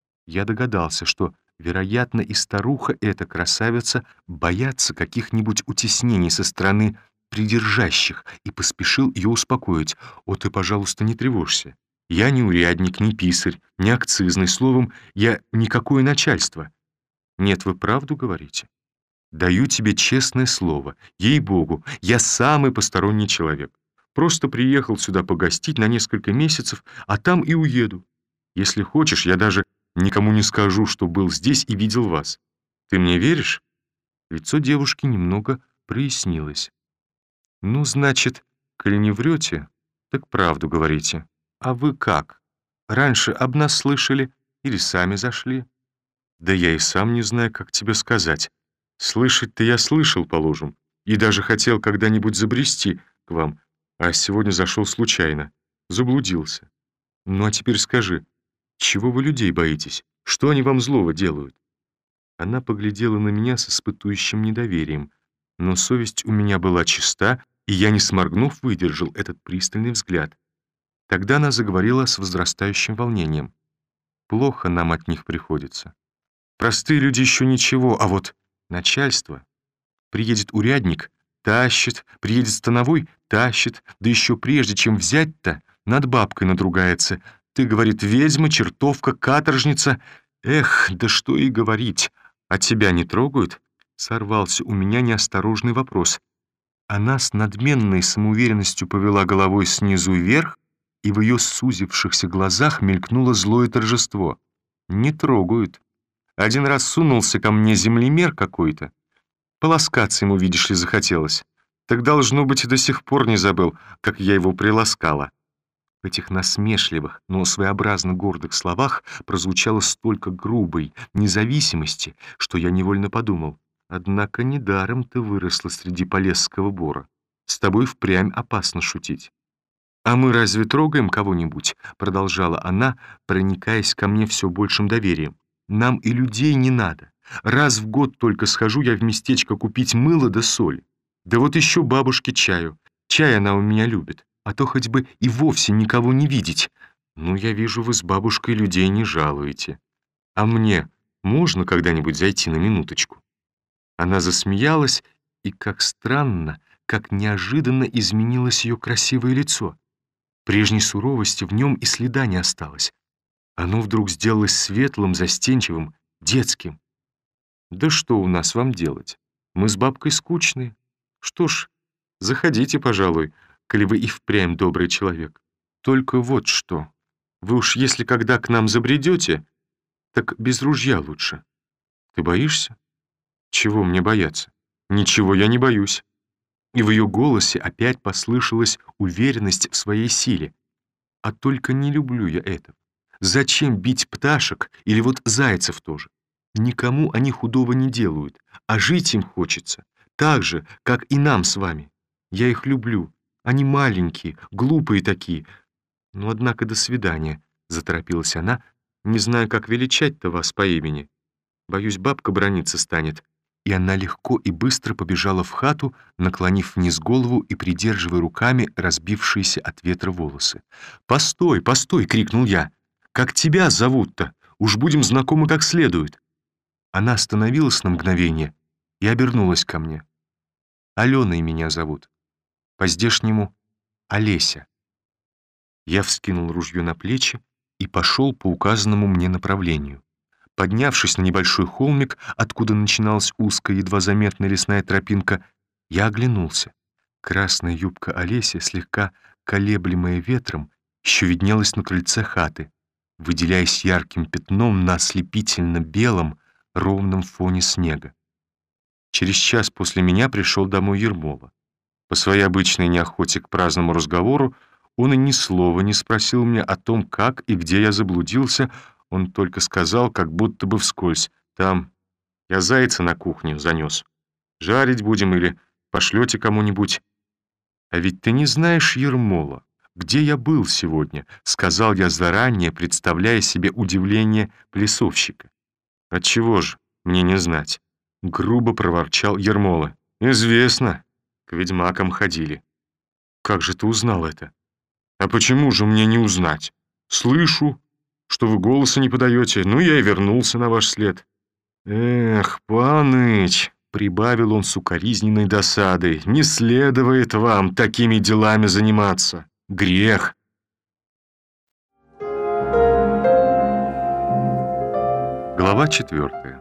S1: Я догадался, что, вероятно, и старуха эта красавица боятся каких-нибудь утеснений со стороны придержащих, и поспешил ее успокоить. «О, ты, пожалуйста, не тревожься. Я не урядник, не писарь, не акцизный. Словом, я никакое начальство». «Нет, вы правду говорите?» «Даю тебе честное слово. Ей-богу, я самый посторонний человек. Просто приехал сюда погостить на несколько месяцев, а там и уеду. Если хочешь, я даже никому не скажу, что был здесь и видел вас. Ты мне веришь?» Лицо девушки немного прояснилось. «Ну, значит, коли не врете, так правду говорите. А вы как? Раньше об нас слышали или сами зашли?» «Да я и сам не знаю, как тебе сказать. Слышать-то я слышал, положим, и даже хотел когда-нибудь забрести к вам, а сегодня зашел случайно, заблудился. Ну а теперь скажи, чего вы людей боитесь? Что они вам злого делают?» Она поглядела на меня с испытующим недоверием, но совесть у меня была чиста, и я, не сморгнув, выдержал этот пристальный взгляд. Тогда она заговорила с возрастающим волнением. «Плохо нам от них приходится. Простые люди еще ничего, а вот начальство. Приедет урядник — тащит, приедет становой — тащит, да еще прежде, чем взять-то, над бабкой надругается. Ты, говорит, ведьма, чертовка, каторжница. Эх, да что и говорить. А тебя не трогают?» Сорвался у меня неосторожный вопрос. Она с надменной самоуверенностью повела головой снизу вверх, и в ее сузившихся глазах мелькнуло злое торжество. «Не трогают. Один раз сунулся ко мне землемер какой-то. Поласкаться ему, видишь ли, захотелось. Так, должно быть, и до сих пор не забыл, как я его приласкала». В этих насмешливых, но своеобразно гордых словах прозвучало столько грубой независимости, что я невольно подумал: однако недаром ты выросла среди полесского бора. С тобой впрямь опасно шутить. «А мы разве трогаем кого-нибудь?» — продолжала она, проникаясь ко мне все большим доверием. «Нам и людей не надо. Раз в год только схожу я в местечко купить мыло да соль. Да вот еще бабушке чаю. Чай она у меня любит. А то хоть бы и вовсе никого не видеть. Ну, я вижу, вы с бабушкой людей не жалуете. А мне можно когда-нибудь зайти на минуточку?» Она засмеялась, и как странно, как неожиданно изменилось ее красивое лицо. Прежней суровости в нем и следа не осталось. Оно вдруг сделалось светлым, застенчивым, детским. «Да что у нас вам делать? Мы с бабкой скучные. Что ж, заходите, пожалуй, коли вы и впрямь добрый человек. Только вот что. Вы уж если когда к нам забредете, так без ружья лучше. Ты боишься?» «Чего мне бояться? Ничего я не боюсь». И в ее голосе опять послышалась уверенность в своей силе. «А только не люблю я этого. Зачем бить пташек или вот зайцев тоже? Никому они худого не делают, а жить им хочется, так же, как и нам с вами. Я их люблю. Они маленькие, глупые такие. Ну, однако, до свидания», — заторопилась она, «не знаю, как величать-то вас по имени. Боюсь, бабка браниться станет». И она легко и быстро побежала в хату, наклонив вниз голову и придерживая руками разбившиеся от ветра волосы. «Постой, постой!» — крикнул я. «Как тебя зовут-то? Уж будем знакомы как следует». Она остановилась на мгновение и обернулась ко мне. «Аленой меня зовут. По-здешнему Олеся». Я вскинул ружье на плечи и пошел по указанному мне направлению. Поднявшись на небольшой холмик, откуда начиналась узкая, едва заметная лесная тропинка, я оглянулся.
S2: Красная юбка Олеси, слегка колеблемая ветром, еще виднелась на крыльце хаты, выделяясь ярким пятном на ослепительно-белом, ровном фоне снега. Через час после меня пришел домой Ермола. По своей обычной неохоте к праздному разговору он и ни слова не спросил меня о том, как и где я заблудился, он только сказал, как будто бы вскользь: «Там я зайца на кухню занес. Жарить будем или пошлете кому-нибудь?» «А ведь ты не знаешь, Ермола, где я был сегодня», — сказал я заранее, представляя себе удивление плясовщика. «Отчего же мне не знать?» — грубо проворчал Ермола. «Известно, к ведьмакам ходили». «Как же ты узнал это?» «А почему же мне не узнать? Слышу, что вы голоса не подаете, ну я и вернулся на ваш след». «Эх, паныч», — прибавил он с укоризненной досадой, «не следует вам такими делами заниматься. Грех».
S1: Глава четвертая.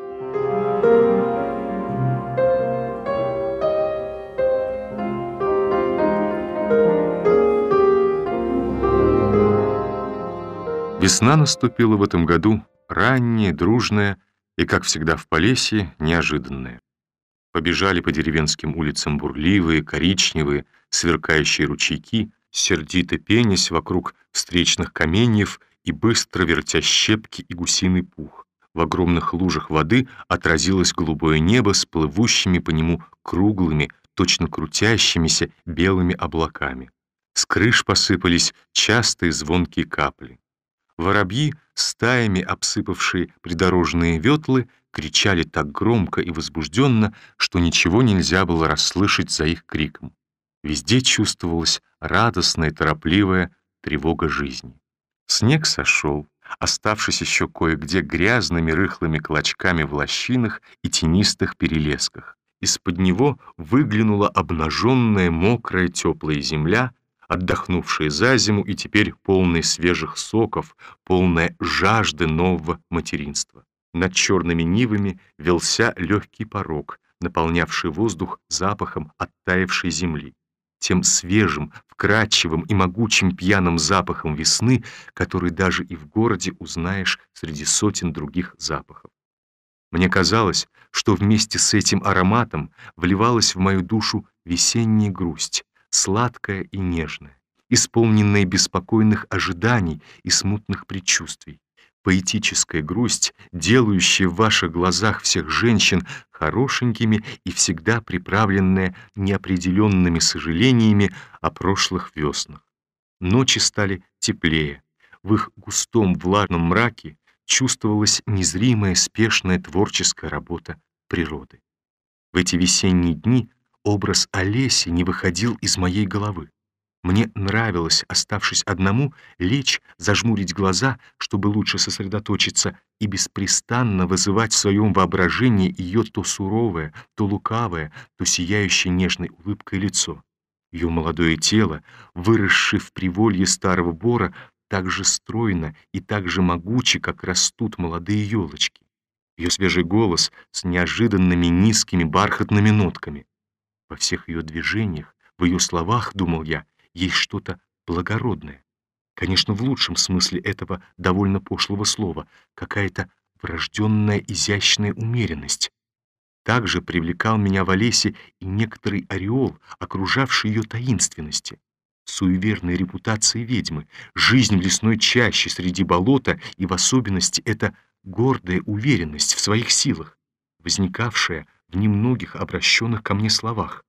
S1: Весна наступила в этом году, ранняя, дружная и, как всегда в Полесье, неожиданная. Побежали по деревенским улицам бурливые, коричневые, сверкающие ручейки, сердито пенясь вокруг встречных каменьев и быстро вертя щепки и гусиный пух. В огромных лужах воды отразилось голубое небо с плывущими по нему круглыми, точно крутящимися белыми облаками. С крыш посыпались частые звонкие капли. Воробьи, стаями обсыпавшие придорожные ветлы, кричали так громко и возбужденно, что ничего нельзя было расслышать за их криком. Везде чувствовалась радостная, торопливая тревога жизни. Снег сошел, оставшись еще кое-где грязными рыхлыми клочками в лощинах и тенистых перелесках. Из-под него выглянула обнаженная, мокрая, теплая земля, отдохнувшая за зиму и теперь полная свежих соков, полная жажды нового материнства. Над черными нивами велся легкий порог, наполнявший воздух запахом оттаившей земли, тем свежим, вкрадчивым и могучим пьяным запахом весны, который даже и в городе узнаешь среди сотен других запахов. Мне казалось, что вместе с этим ароматом вливалась в мою душу весенняя грусть, сладкая и нежная, исполненная беспокойных ожиданий и смутных предчувствий. Поэтическая грусть, делающая в ваших глазах всех женщин хорошенькими и всегда приправленная неопределенными сожалениями о прошлых веснах. Ночи стали теплее. В их густом влажном мраке чувствовалась незримая спешная творческая работа природы. В эти весенние дни образ Олеси не выходил из моей головы. Мне нравилось, оставшись одному, лечь, зажмурить глаза, чтобы лучше сосредоточиться, и беспрестанно вызывать в своем воображении ее то суровое, то лукавое, то сияющее нежной улыбкой лицо. Ее молодое тело, выросшее в приволье старого бора, так же стройно и так же могуче, как растут молодые елочки. Ее свежий голос с неожиданными низкими бархатными нотками. Во всех ее движениях, в ее словах, думал я, есть что-то благородное. Конечно, в лучшем смысле этого довольно пошлого слова, какая-то врожденная изящная умеренность. Также привлекал меня в Олесе и некоторый ореол, окружавший ее таинственности. Суеверной репутации ведьмы, жизнь в лесной чаще среди болота и в особенности эта гордая уверенность в своих силах, возникавшая в немногих обращенных ко мне словах.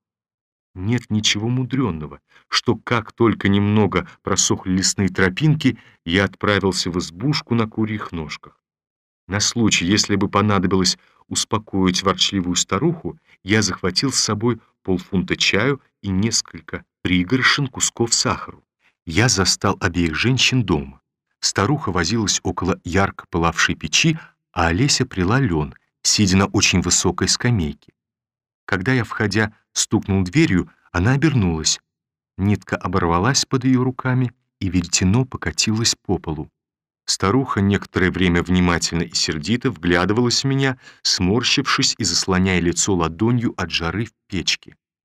S1: Нет ничего мудренного, что как только немного просохли лесные тропинки, я отправился в избушку на курьих ножках. На случай, если бы понадобилось успокоить ворчливую старуху, я захватил с собой полфунта чаю и несколько пригоршен кусков сахару. Я застал обеих женщин дома. Старуха возилась около ярко пылавшей печи, а Олеся прила лен, сидя на очень высокой скамейке. Когда я, входя, стукнул дверью, она обернулась. Нитка оборвалась под ее руками, и веретено покатилось по полу. Старуха некоторое время внимательно и сердито вглядывалась в меня, сморщившись и заслоняя лицо ладонью от жары в печке.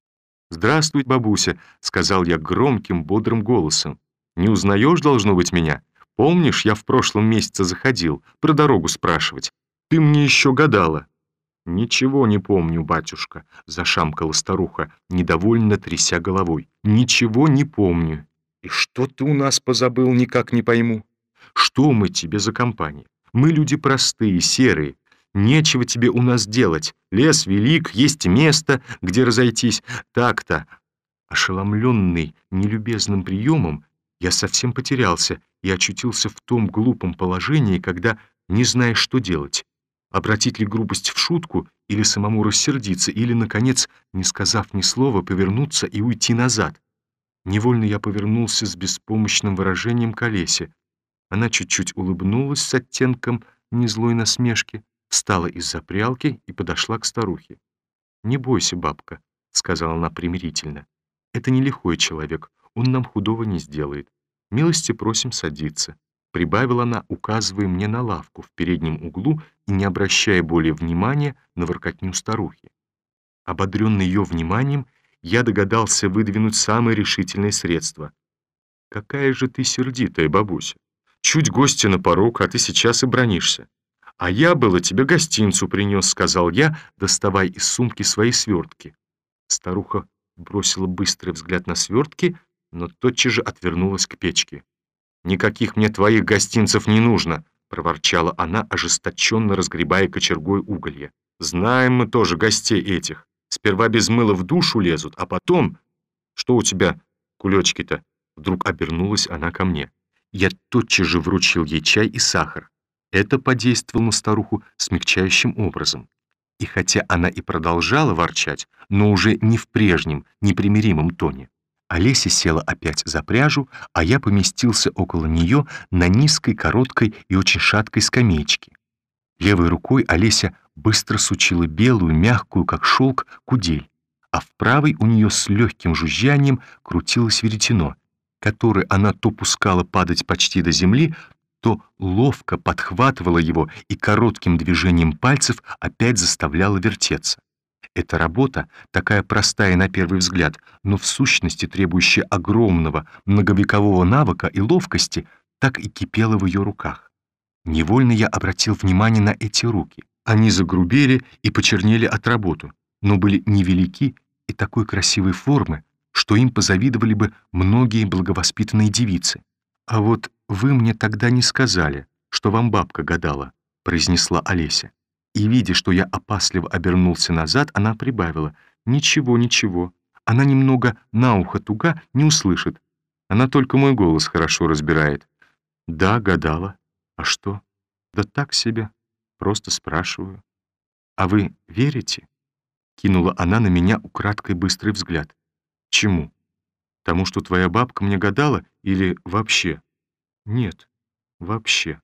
S1: «Здравствуй, бабуся», — сказал я громким, бодрым голосом. «Не узнаешь, должно быть, меня? Помнишь, я в прошлом месяце заходил, про дорогу спрашивать? Ты мне еще гадала». «Ничего не помню, батюшка», — зашамкала старуха, недовольно тряся головой. «Ничего не помню. И что ты у нас позабыл, никак не пойму. Что мы тебе за компания? Мы люди простые, серые. Нечего тебе у нас делать. Лес велик, есть место, где разойтись. Так-то». Ошеломленный нелюбезным приемом, я совсем потерялся и очутился в том глупом положении, когда не знаешь, что делать. Обратить ли грубость в шутку, или самому рассердиться, или, наконец, не сказав ни слова, повернуться и уйти назад. Невольно я повернулся с беспомощным выражением к Олесе. Она чуть-чуть улыбнулась с оттенком незлой насмешки, встала из-за прялки и подошла к старухе. «Не бойся, бабка», — сказала она примирительно. «Это не лихой человек, он нам худого не сделает. Милости просим садиться», — прибавила она, указывая мне на лавку в переднем углу и не обращая более внимания на воркотню старухи. Ободренный ее вниманием, я догадался выдвинуть самое решительное средство. «Какая же ты сердитая, бабуся! Чуть гостя на порог, а ты сейчас и бронишься. А я было тебе гостинцу принес», — сказал я, доставая из сумки свои свертки. Старуха бросила быстрый взгляд на свертки, но тотчас же отвернулась к печке. «Никаких мне твоих гостинцев не нужно», — проворчала она, ожесточенно разгребая кочергой уголья. «Знаем мы тоже гостей этих. Сперва без мыла в душу лезут, а потом... Что у тебя, кулечки-то?» Вдруг обернулась она ко мне. Я тотчас же вручил ей чай и сахар. Это подействовало на старуху смягчающим образом. И хотя она и продолжала ворчать, но уже не в прежнем, непримиримом тоне. Олеся села опять за пряжу, а я поместился около нее на низкой, короткой и очень шаткой скамеечке. Левой рукой Олеся быстро сучила белую, мягкую, как шелк, кудель, а в правой у нее с легким жужжанием крутилось веретено, которое она то пускала падать почти до земли, то ловко подхватывала его и коротким движением пальцев опять заставляла вертеться. Эта работа, такая простая на первый взгляд, но в сущности требующая огромного многовекового навыка и ловкости, так и кипела в ее руках. Невольно я обратил внимание на эти руки. Они загрубели и почернели от работы, но были невелики и такой красивой формы, что им позавидовали бы многие благовоспитанные девицы. «А вот вы мне тогда не сказали, что вам бабка гадала», — произнесла Олеся. И, видя, что я опасливо обернулся назад, она прибавила: «Ничего, ничего. Она немного на ухо туга, не услышит. Она только мой голос хорошо разбирает». «Да, гадала. А что? Да так себе. Просто спрашиваю». «А вы верите?» Кинула она на меня украдкой быстрый взгляд. «Чему? Тому, что твоя бабка мне гадала, или вообще?» «Нет, вообще».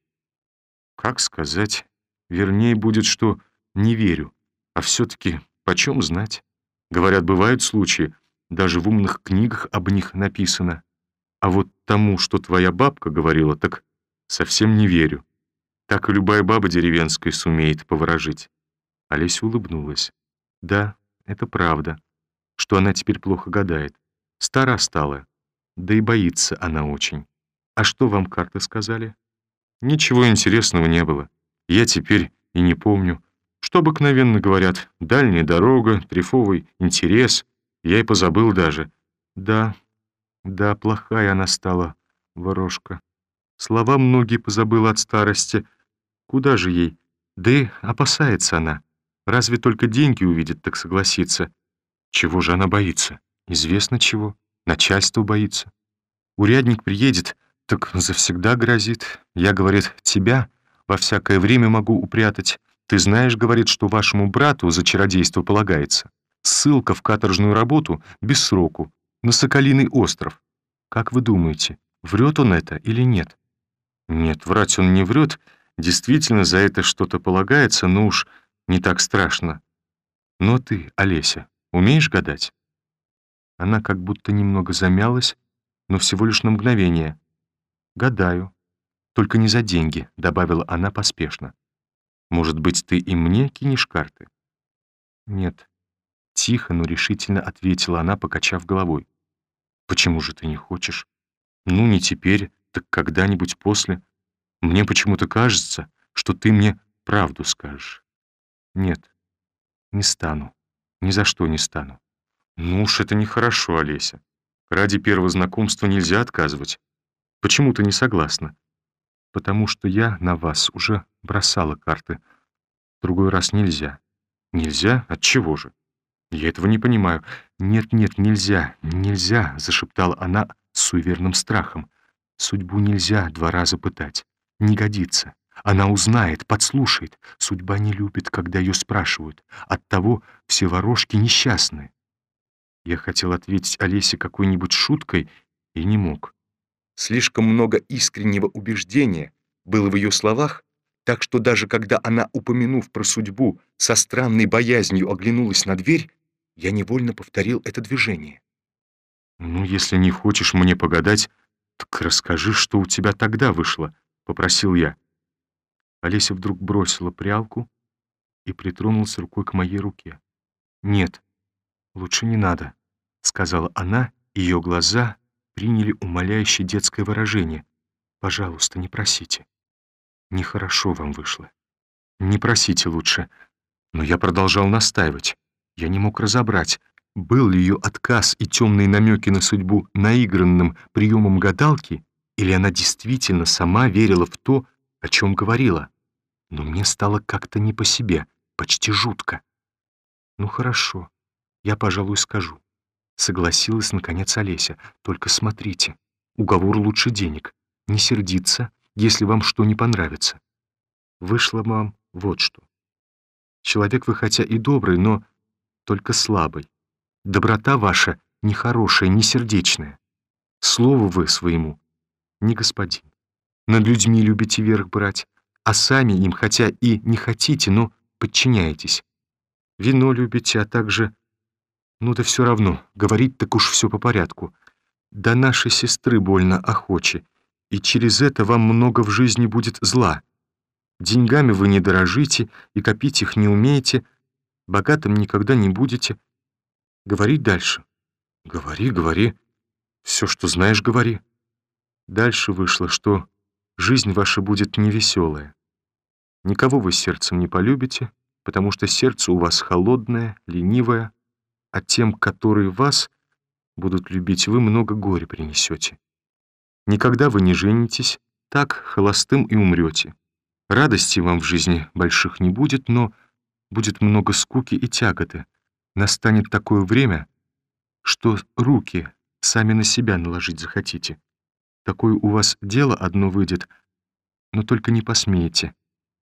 S1: «Как сказать? Вернее, будет, что не верю. А все-таки почем знать? Говорят, бывают случаи, даже в умных книгах об них написано. А вот тому, что твоя бабка говорила, так совсем не верю. Так и любая баба деревенская сумеет поворожить». Олеся улыбнулась. «Да, это правда, что она теперь плохо гадает. Стара стала, да и боится она очень. А что вам карты сказали?» «Ничего интересного не было. Я теперь и не помню. Что обыкновенно говорят, дальняя дорога, трефовый интерес. Я и позабыл даже. Да, да, плохая она стала, ворожка. Слова многие позабыла от старости. Куда же ей? Да и опасается она. Разве только деньги увидит, так согласится. Чего же она боится? Известно чего. Начальство боится. Урядник приедет, так завсегда грозит. Я, говорит, тебя во всякое время могу упрятать. Ты знаешь, говорит, что вашему брату за чародейство полагается. Ссылка в каторжную работу без сроку, на Соколиный остров. Как вы думаете, врет он это или нет?» «Нет, врать он не врет. Действительно, за это что-то полагается, но уж не так страшно. Но ты, Олеся, умеешь гадать?» Она как будто немного замялась, но всего лишь на мгновение. «Гадаю. Только не за деньги», — добавила она поспешно. «Может быть, ты и мне кинешь карты?» «Нет, Тихо, но решительно ответила она, покачав головой. «Почему же ты не хочешь? Ну, не теперь, так когда-нибудь после. Мне почему-то кажется, что ты мне правду скажешь». «Нет, не стану. Ни за что не стану». «Ну уж это нехорошо, Олеся. Ради первого знакомства нельзя отказывать. Почему ты не согласна?» «Потому что я на вас уже бросала карты. Другой раз нельзя». «Нельзя? Отчего же? Я этого не понимаю». «Нет-нет, нельзя, нельзя», — зашептала она с суеверным страхом. «Судьбу нельзя два раза пытать. Не годится. Она узнает, подслушает. Судьба не любит, когда ее спрашивают. Оттого все ворожки несчастные». Я хотел ответить Олесе какой-нибудь шуткой и не мог. Слишком много искреннего убеждения было в ее словах, так что даже когда она, упомянув про судьбу, со странной боязнью оглянулась на дверь, я невольно повторил это движение. «Ну, если не хочешь мне погадать, так расскажи, что у тебя тогда вышло», — попросил я. Олеся вдруг бросила прялку и притронулась рукой к моей руке. «Нет, лучше не надо», — сказала она, и ее глаза приняли умоляющее детское выражение. «Пожалуйста, не просите. Нехорошо вам вышло. Не просите лучше». Но я продолжал настаивать. Я не мог разобрать, был ли ее отказ и темные намеки на судьбу наигранным приемом гадалки, или она действительно сама верила в то, о чем говорила. Но мне стало как-то не по себе, почти жутко. «Ну хорошо, я, пожалуй, скажу». Согласилась, наконец, Олеся. «Только смотрите, уговор лучше денег. Не сердиться, если вам что не понравится. Вышло вам вот что. Человек вы хотя и добрый, но только слабый. Доброта ваша нехорошая, не сердечная. Слову вы своему не господин. Над людьми любите верх брать, а сами им хотя и не хотите, но подчиняетесь. Вино любите, а также... Ну да все равно, говорить так уж все по порядку. До нашей сестры больно охочи, и через это вам много в жизни будет зла. Деньгами вы не дорожите и копить их не умеете, богатым никогда не будете. Говорить дальше?» «Говори, говори. Все, что знаешь, говори». Дальше вышло, что жизнь ваша будет невеселая. Никого вы сердцем не полюбите, потому что сердце у вас холодное, ленивое, а тем, которые вас будут любить, вы много горя принесете. Никогда вы не женитесь, так холостым и умрете. Радости вам в жизни больших не будет, но будет много скуки и тяготы. Настанет такое время, что руки сами на себя наложить захотите. Такое у вас дело одно выйдет, но только не посмеете.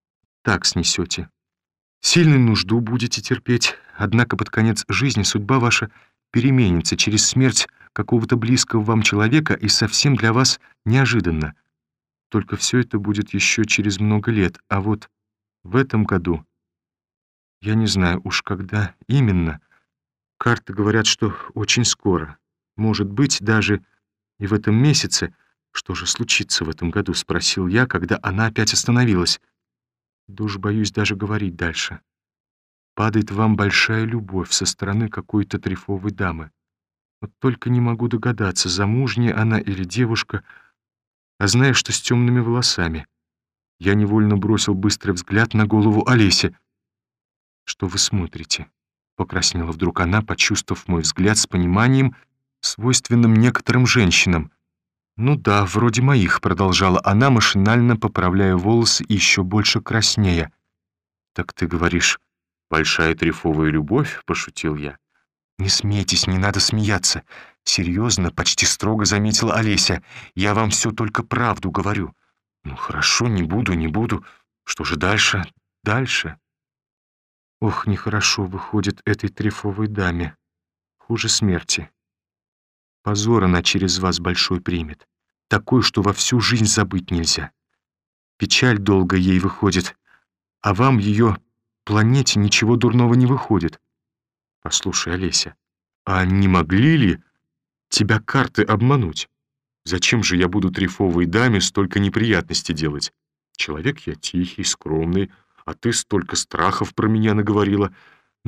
S1: Так снесете. Сильную нужду будете терпеть, однако под конец жизни судьба ваша переменится через смерть какого-то близкого вам человека и совсем для вас неожиданно. Только все это будет еще через много лет, а вот в этом году, я не знаю уж когда именно, карты говорят, что очень скоро, может быть, даже и в этом месяце. Что же случится в этом году, спросил я, когда она опять остановилась. Да уж боюсь даже говорить дальше. Падает вам большая любовь со стороны какой-то трефовой дамы. Вот только не могу догадаться, замужняя она или девушка, а знаю, что с темными волосами. Я невольно бросил быстрый взгляд на голову Олеси. «Что вы смотрите?» — покраснела вдруг она, почувствовав мой взгляд с пониманием, свойственным некоторым женщинам. «Ну да, вроде моих», — продолжала она, машинально поправляя волосы и еще больше краснея. «Так ты говоришь, большая трефовая любовь?» — пошутил я. «Не смейтесь, не надо смеяться. Серьезно, почти строго заметила Олеся. Я вам все только правду говорю». «Ну хорошо, не буду, не буду. Что же дальше? Дальше?» «Ох, нехорошо выходит этой трефовой даме. Хуже смерти. Позор она через вас большой примет. Такой, что во всю жизнь забыть нельзя. Печаль долго ей выходит, а вам, ее планете, ничего дурного не выходит. Послушай, Олеся, а не могли ли тебя карты обмануть? Зачем же я буду трефовой даме столько неприятностей делать? Человек я тихий, скромный, а ты столько страхов про меня наговорила. Ну,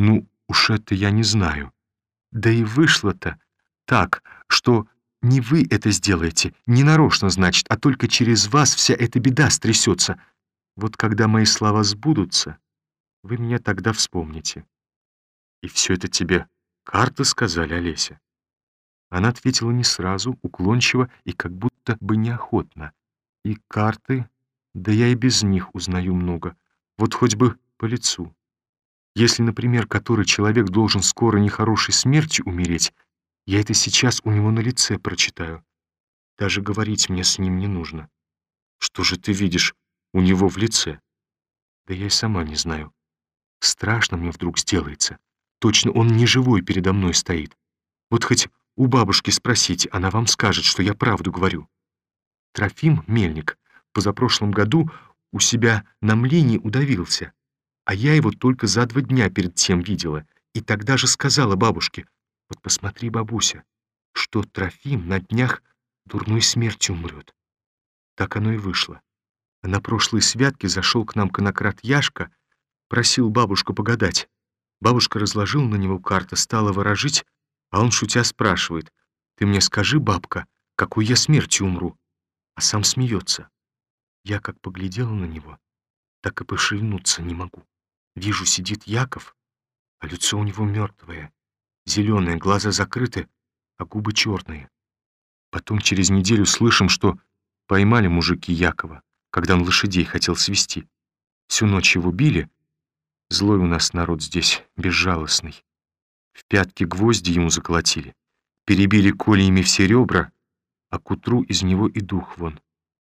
S2: уж это я не знаю. Да и вышло-то так, что не вы это сделаете, не нарочно, значит, а только через вас вся эта беда стрясется. Вот когда мои слова сбудутся, вы меня тогда вспомните. И все это тебе карты сказали, Олеся? Она ответила не сразу, уклончиво и как будто бы неохотно. И карты, да я и без них узнаю много. Вот хоть бы по лицу. Если, например, который человек должен скоро нехорошей смертью умереть, я это сейчас у него на лице прочитаю. Даже говорить мне с ним не нужно. Что же ты видишь у него в лице? Да я и сама не знаю. Страшно мне вдруг сделается. Точно он не живой передо мной стоит. Вот хоть у бабушки спросите, она вам скажет, что я правду говорю. Трофим Мельник позапрошлом году у себя на млине удавился, а я его только за два дня перед тем видела, и тогда же сказала бабушке: «Вот посмотри, бабуся, что Трофим на днях дурной смертью умрет». Так оно и вышло. А на прошлой святке зашел к нам конократ Яшка, просил бабушку погадать. Бабушка разложила на него карты, стала ворожить, а он, шутя, спрашивает: «Ты мне скажи, бабка, какой я смертью умру?» А сам смеется. Я как поглядела на него, так и пошевельнуться не могу. Вижу, сидит Яков, а лицо у него мертвое, зеленое, глаза закрыты, а губы черные. Потом через неделю слышим, что поймали мужики Якова, когда он лошадей хотел свести. Всю ночь его били. Злой у нас народ здесь, безжалостный. В пятки гвозди ему заколотили, перебили кольями все ребра, а к утру из него и дух вон.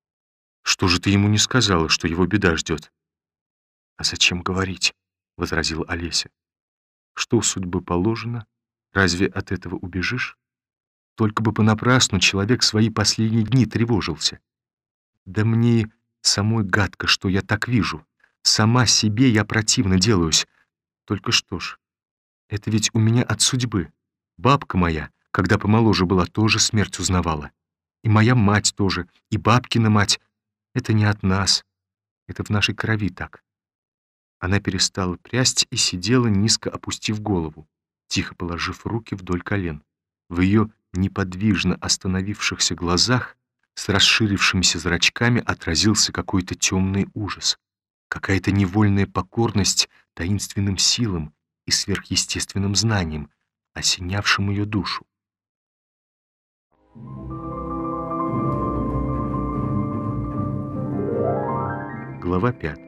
S2: Что же ты ему не сказала, что его беда ждет? А зачем говорить? — возразила Олеся. Что у судьбы положено? Разве от этого убежишь? Только бы понапрасну человек свои последние дни тревожился. Да мне самой гадко, что я так вижу. Сама себе я противно делаюсь. Только что ж, это ведь у меня от судьбы. Бабка моя, когда помоложе была, тоже смерть узнавала. И моя мать тоже, и бабкина мать. Это не от нас. Это в нашей крови так. Она перестала прясть и сидела, низко опустив голову, тихо положив руки вдоль колен. В ее неподвижно остановившихся глазах с расширившимися зрачками отразился какой-то темный ужас, какая-то невольная покорность таинственным силам и сверхъестественным знаниям, осенявшим ее душу. Глава пятая.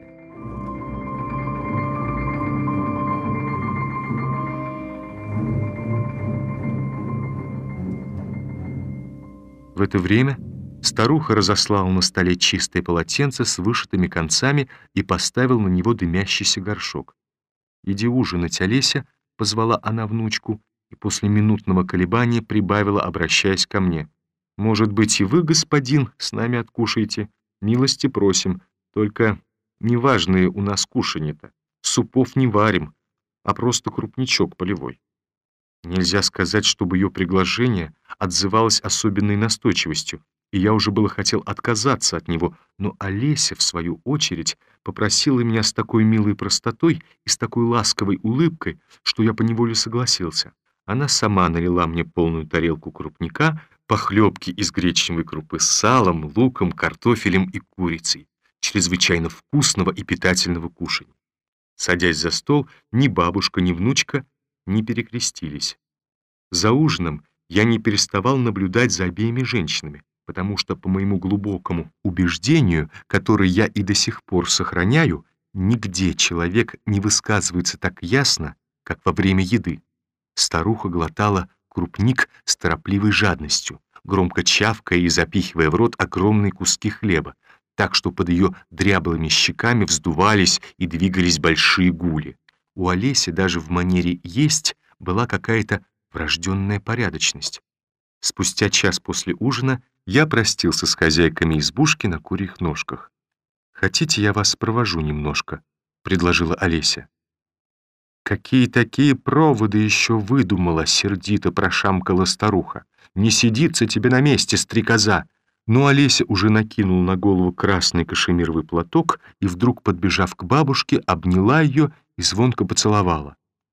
S2: В это время старуха разослала на столе чистое полотенце с вышитыми концами и поставила на него дымящийся горшок. «Иди ужинать, Олеся», — позвала она внучку, и после минутного колебания прибавила, обращаясь ко мне: «Может быть, и вы, господин, с нами откушаете? Милости просим, только неважные у нас кушанье-то. Супов не варим, а просто крупничок полевой». Нельзя сказать, чтобы ее приглашение отзывалось особенной настойчивостью, и я уже было хотел отказаться от него, но Олеся, в свою очередь, попросила меня с такой милой простотой и с такой ласковой улыбкой, что я поневоле согласился. Она сама налила мне полную тарелку крупника, похлебки из гречневой крупы с салом, луком, картофелем и курицей, чрезвычайно вкусного и питательного кушанья. Садясь за стол, ни бабушка, ни внучка не перекрестились. За ужином я не переставал наблюдать за обеими женщинами, потому что, по моему глубокому убеждению, которое я и до сих пор сохраняю, нигде человек не высказывается так ясно, как во время еды. Старуха глотала крупник с торопливой жадностью, громко чавкая и запихивая в рот огромные куски хлеба, так что под ее дряблыми щеками вздувались и двигались большие гули. У Олеси даже в манере есть была какая-то врожденная порядочность. Спустя час после ужина я простился с хозяйками избушки на курьих ножках. «Хотите, я вас провожу немножко?» — предложила Олеся. «Какие такие проводы еще выдумала?» — сердито прошамкала старуха. «Не сидится тебе на месте, стрекоза!» Но Олеся уже накинула на голову красный кашемировый платок и, вдруг подбежав к бабушке, обняла ее и звонко поцеловала.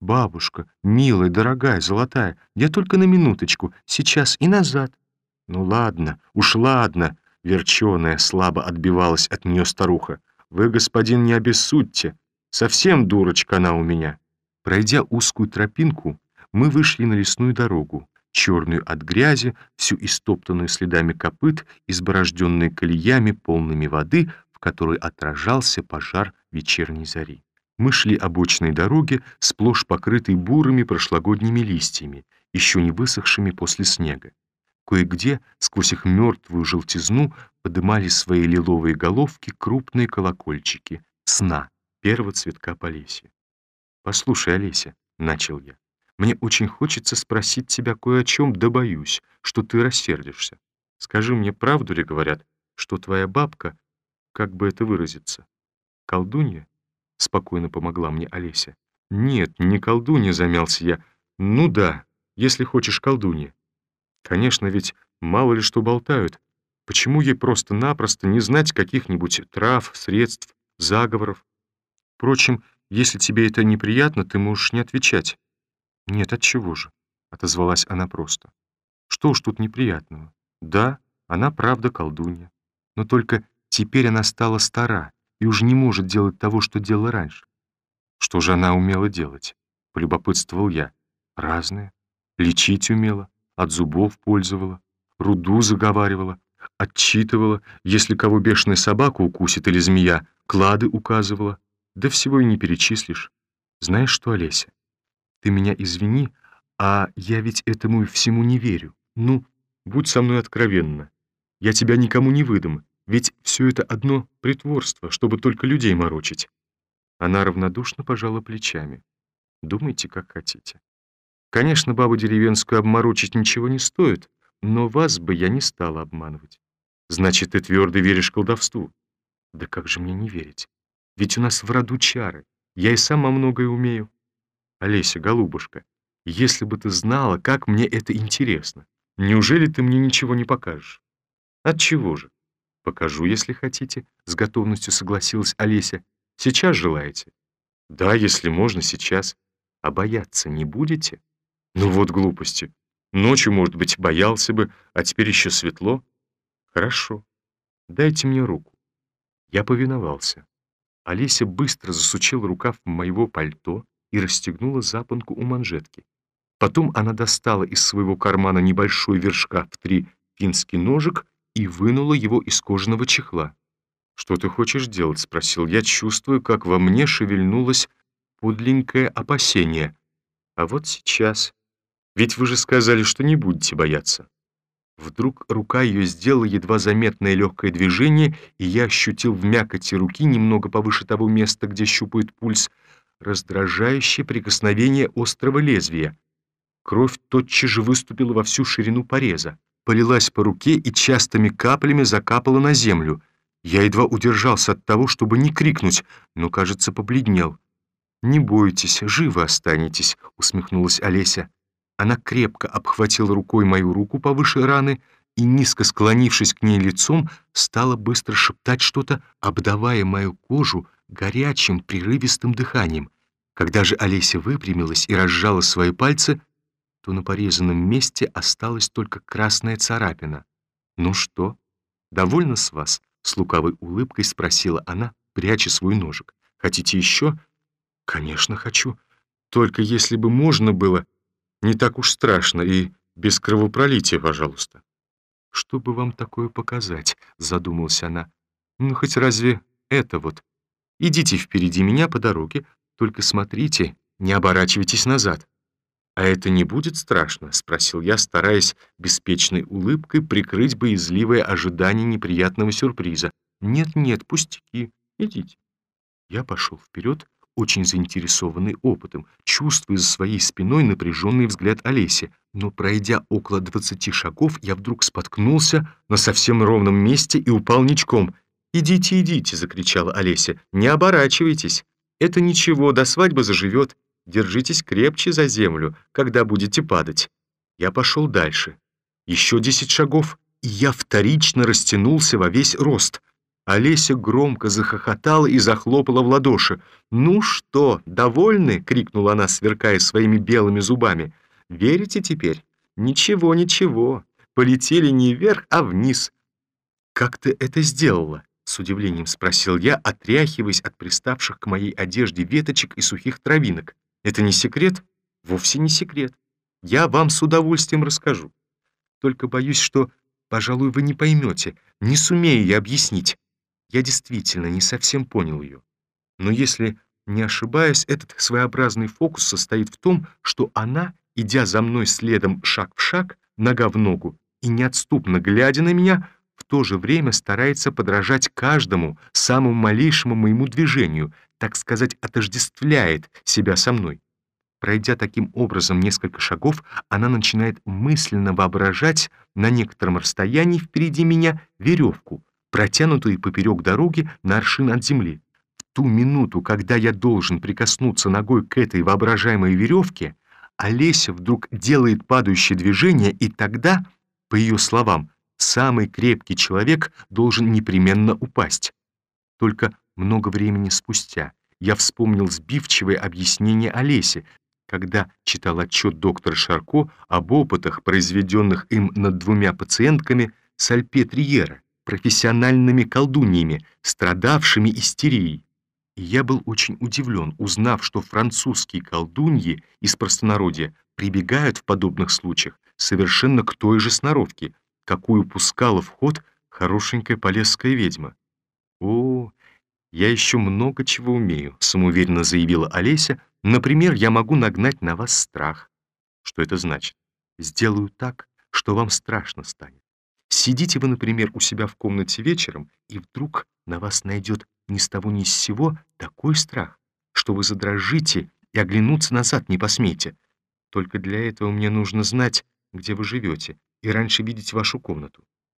S2: «Бабушка, милая, дорогая, золотая, я только на минуточку, сейчас и назад». «Ну ладно, уж ладно», — верченая слабо отбивалась от нее старуха. «Вы, господин, не обессудьте. Совсем дурочка она у меня». Пройдя узкую тропинку, мы вышли на лесную дорогу, черную от грязи, всю истоптанную следами копыт, изборожденную колеями, полными воды, в которой отражался пожар вечерней зари. Мы шли обочиной дороги, сплошь покрытой бурыми прошлогодними листьями, еще не высохшими после снега. Кое-где, сквозь их мертвую желтизну, подымали свои лиловые головки крупные колокольчики сна первого цветка Полесья. «Послушай, Олеся», — начал я, — «мне очень хочется спросить тебя кое о чем, да боюсь, что ты рассердишься. Скажи мне, правду ли говорят, что твоя бабка, как бы это выразиться, колдунья?» — спокойно помогла мне Олеся. «Нет, не колдунья», — замялся я. «Ну да, если хочешь, колдунья. Конечно, ведь мало ли что болтают. Почему ей просто-напросто не знать каких-нибудь трав, средств, заговоров? Впрочем, если тебе это неприятно, ты можешь не отвечать». «Нет, отчего же?» — отозвалась она просто. «Что уж тут неприятного? Да, она правда колдунья. Но только теперь она стала стара и уже не может делать того, что делала раньше». «Что же она умела делать?» — полюбопытствовал я. «Разное. Лечить умела, от зубов пользовала, руду заговаривала, отчитывала, если кого бешеная собака укусит или змея, клады указывала. Да всего и не перечислишь. Знаешь что, Олеся, ты меня извини, а я ведь этому всему не верю. Ну, будь со мной откровенна. Я тебя никому не выдам, ведь все это одно притворство, чтобы только людей морочить». Она равнодушно пожала плечами. «Думайте, как хотите. Конечно, бабу деревенскую обморочить ничего не стоит, но вас бы я не стала обманывать. Значит, ты твердо веришь колдовству?» «Да как же мне не верить? Ведь у нас в роду чары. Я и сама многое умею». «Олеся, голубушка, если бы ты знала, как мне это интересно, неужели ты мне ничего не покажешь?» «Отчего же?» «Покажу, если хотите», — с готовностью согласилась Олеся. «Сейчас желаете?» «Да, если можно, сейчас. А бояться не будете?» «Ну вот глупости. Ночью, может быть, боялся бы, а теперь еще светло». «Хорошо. Дайте мне руку». Я повиновался. Олеся быстро засучила рукав моего пальто и расстегнула запонку у манжетки. Потом она достала из своего кармана небольшой вершка в три финский ножик и вынула его из кожаного чехла. «Что ты хочешь делать?» — спросил я, чувствуя, как во мне шевельнулось подленькое опасение. «А вот сейчас. Ведь вы же сказали, что не будете бояться». Вдруг рука ее сделала едва заметное легкое движение, и я ощутил в мякоти руки, немного повыше того места, где щупает пульс, раздражающее прикосновение острого лезвия. Кровь тотчас же выступила во всю ширину пореза, полилась по руке и частыми каплями закапала на землю. Я едва удержался от того, чтобы не крикнуть, но, кажется, побледнел. «Не бойтесь, живы останетесь», — усмехнулась Олеся. Она крепко обхватила рукой мою руку повыше раны и, низко склонившись к ней лицом, стала быстро шептать что-то, обдавая мою кожу горячим прерывистым дыханием. Когда же Олеся выпрямилась и разжала свои пальцы, то на порезанном месте осталась только красная царапина. «Ну что, довольна с вас?» — с лукавой улыбкой спросила она, пряча свой ножик. «Хотите еще?» «Конечно, хочу. Только если бы можно было, не так уж страшно и без кровопролития, пожалуйста». «Что бы вам такое показать?» — задумалась она. «Ну, хоть разве это вот? Идите впереди меня по дороге, только смотрите, не оборачивайтесь назад». «А это не будет страшно?» — спросил я, стараясь беспечной улыбкой прикрыть боязливое ожидание неприятного сюрприза. «Нет-нет, пустяки. Идите». Я пошел вперед, очень заинтересованный опытом, чувствуя за своей спиной напряженный взгляд Олеси. Но, пройдя около двадцати шагов, я вдруг споткнулся на совсем ровном месте и упал ничком. «Идите, идите!» — закричала Олеся. «Не оборачивайтесь! Это ничего, до свадьбы заживет. Держитесь крепче за землю, когда будете падать». Я пошел дальше. Еще десять шагов, и я вторично растянулся во весь рост. Олеся громко захохотала и захлопала в ладоши. «Ну что, довольны?» — крикнула она, сверкая своими белыми зубами. «Верите теперь? Ничего, ничего. Полетели не вверх, а вниз». «Как ты это сделала?» — с удивлением спросил я, отряхиваясь от приставших к моей одежде веточек и сухих травинок. «Это не секрет?» «Вовсе не секрет. Я вам с удовольствием расскажу. Только боюсь, что, пожалуй, вы не поймете, не сумею я объяснить. Я действительно не совсем понял ее. Но если не ошибаюсь, этот своеобразный фокус состоит в том, что она, идя за мной следом шаг в шаг, нога в ногу, и неотступно глядя на меня, в то же время старается подражать каждому, самому малейшему моему движению, так сказать, отождествляет себя со мной. Пройдя таким образом несколько шагов, она начинает мысленно воображать на некотором расстоянии впереди меня веревку, протянутую поперек дороги на аршин от земли. В ту минуту, когда я должен прикоснуться ногой к этой воображаемой веревке, Олеся вдруг делает падающее движение, и тогда, по ее словам, самый крепкий человек должен непременно упасть. Только много времени спустя я вспомнил сбивчивое объяснение Олеси, когда читал отчет доктора Шарко об опытах, произведенных им над двумя пациентками Сальпетриера, профессиональными колдуньями, страдавшими истерией. И я был очень удивлен, узнав, что французские колдуньи из простонародья прибегают в подобных случаях совершенно к той же сноровке, какую пускала в ход хорошенькая полесская ведьма. «О, я еще много чего умею», — самоуверенно заявила Олеся. «Например, я могу нагнать на вас страх». Что это значит? Сделаю так, что вам страшно станет. Сидите вы, например, у себя в комнате вечером, и вдруг на вас найдет ни с того ни с сего такой страх, что вы задрожите и оглянуться назад не посмеете. Только для этого мне нужно знать, где вы живете, и раньше видеть вашу комнату.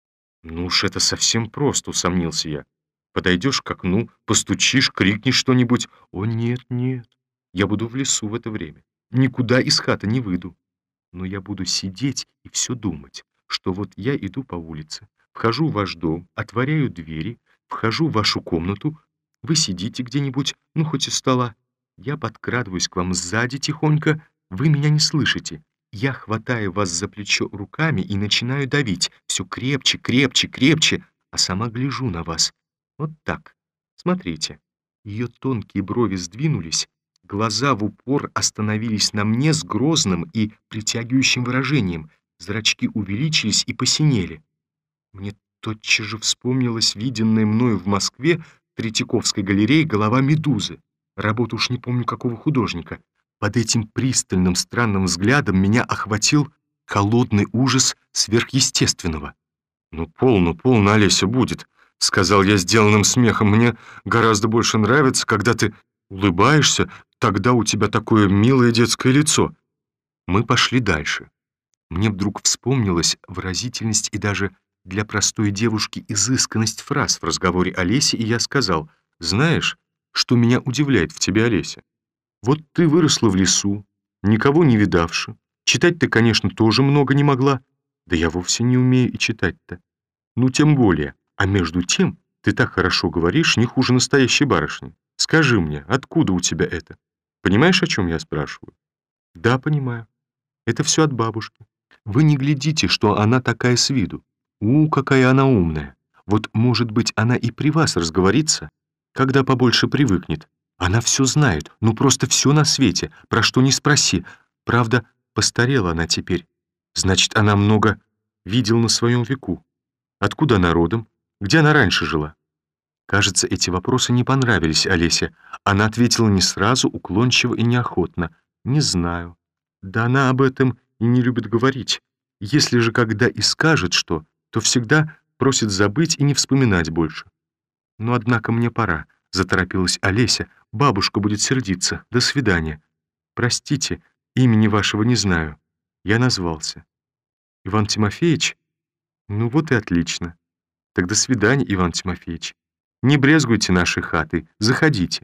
S2: «Ну уж это совсем просто», — усомнился я. «Подойдешь к окну, постучишь, крикнешь что-нибудь. О, нет, нет, я буду в лесу в это время. Никуда из хаты не выйду. Но я буду сидеть и все думать, что вот я иду по улице, вхожу в ваш дом, отворяю двери, вхожу в вашу комнату, вы сидите где-нибудь, ну, хоть у стола. Я подкрадываюсь к вам сзади тихонько, вы меня не слышите. Я хватаю вас за плечо руками и начинаю давить, все крепче, крепче, крепче, а сама гляжу на вас. Вот так. Смотрите». Ее тонкие брови сдвинулись, глаза в упор остановились на мне с грозным и притягивающим выражением, зрачки увеличились и посинели. Мне тотчас же вспомнилась виденная мною в Москве в Третьяковской галерее голова медузы. Работу уж не помню какого художника. Под этим пристальным странным взглядом меня охватил холодный ужас сверхъестественного. «Ну, полно, полно, Олеся, будет», — сказал я сделанным смехом. «Мне гораздо больше нравится, когда ты улыбаешься, тогда у тебя такое милое детское лицо». Мы пошли дальше. Мне вдруг вспомнилась выразительность и даже для простой девушки изысканность фраз в разговоре Олеси, и я сказал: «Знаешь, что меня удивляет в тебе, Олеся? Вот ты выросла в лесу, никого не видавши. Читать ты, конечно, тоже много не могла. Да я вовсе не умею и читать-то. Ну, тем более. А между тем, ты так хорошо говоришь, не хуже настоящей барышни. Скажи мне, откуда у тебя это? Понимаешь, о чем я спрашиваю?» «Да, понимаю. Это все от бабушки. Вы не глядите, что она такая с виду. У, какая она умная. Вот, может быть, она и при вас разговорится, когда побольше привыкнет. Она все знает, ну просто все на свете, про что ни спроси. Правда, постарела она теперь. Значит, она много видел на своем веку. Откуда она родом? Где она раньше жила?» Кажется, эти вопросы не понравились Олесе. Она ответила не сразу, уклончиво и неохотно. «Не знаю. Да она об этом и не любит говорить. Если же когда и скажет что, то всегда просит забыть и не вспоминать больше». «Но однако мне пора», — заторопилась Олеся. «Бабушка будет сердиться. До свидания. Простите, имени вашего не знаю. Я назвался. Иван Тимофеевич? Ну вот и отлично. Так до свидания, Иван Тимофеевич. Не брезгуйте нашей хатой, заходите».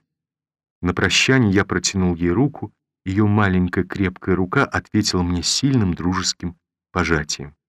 S2: На прощание я протянул ей руку, ее маленькая крепкая рука ответила мне сильным дружеским пожатием.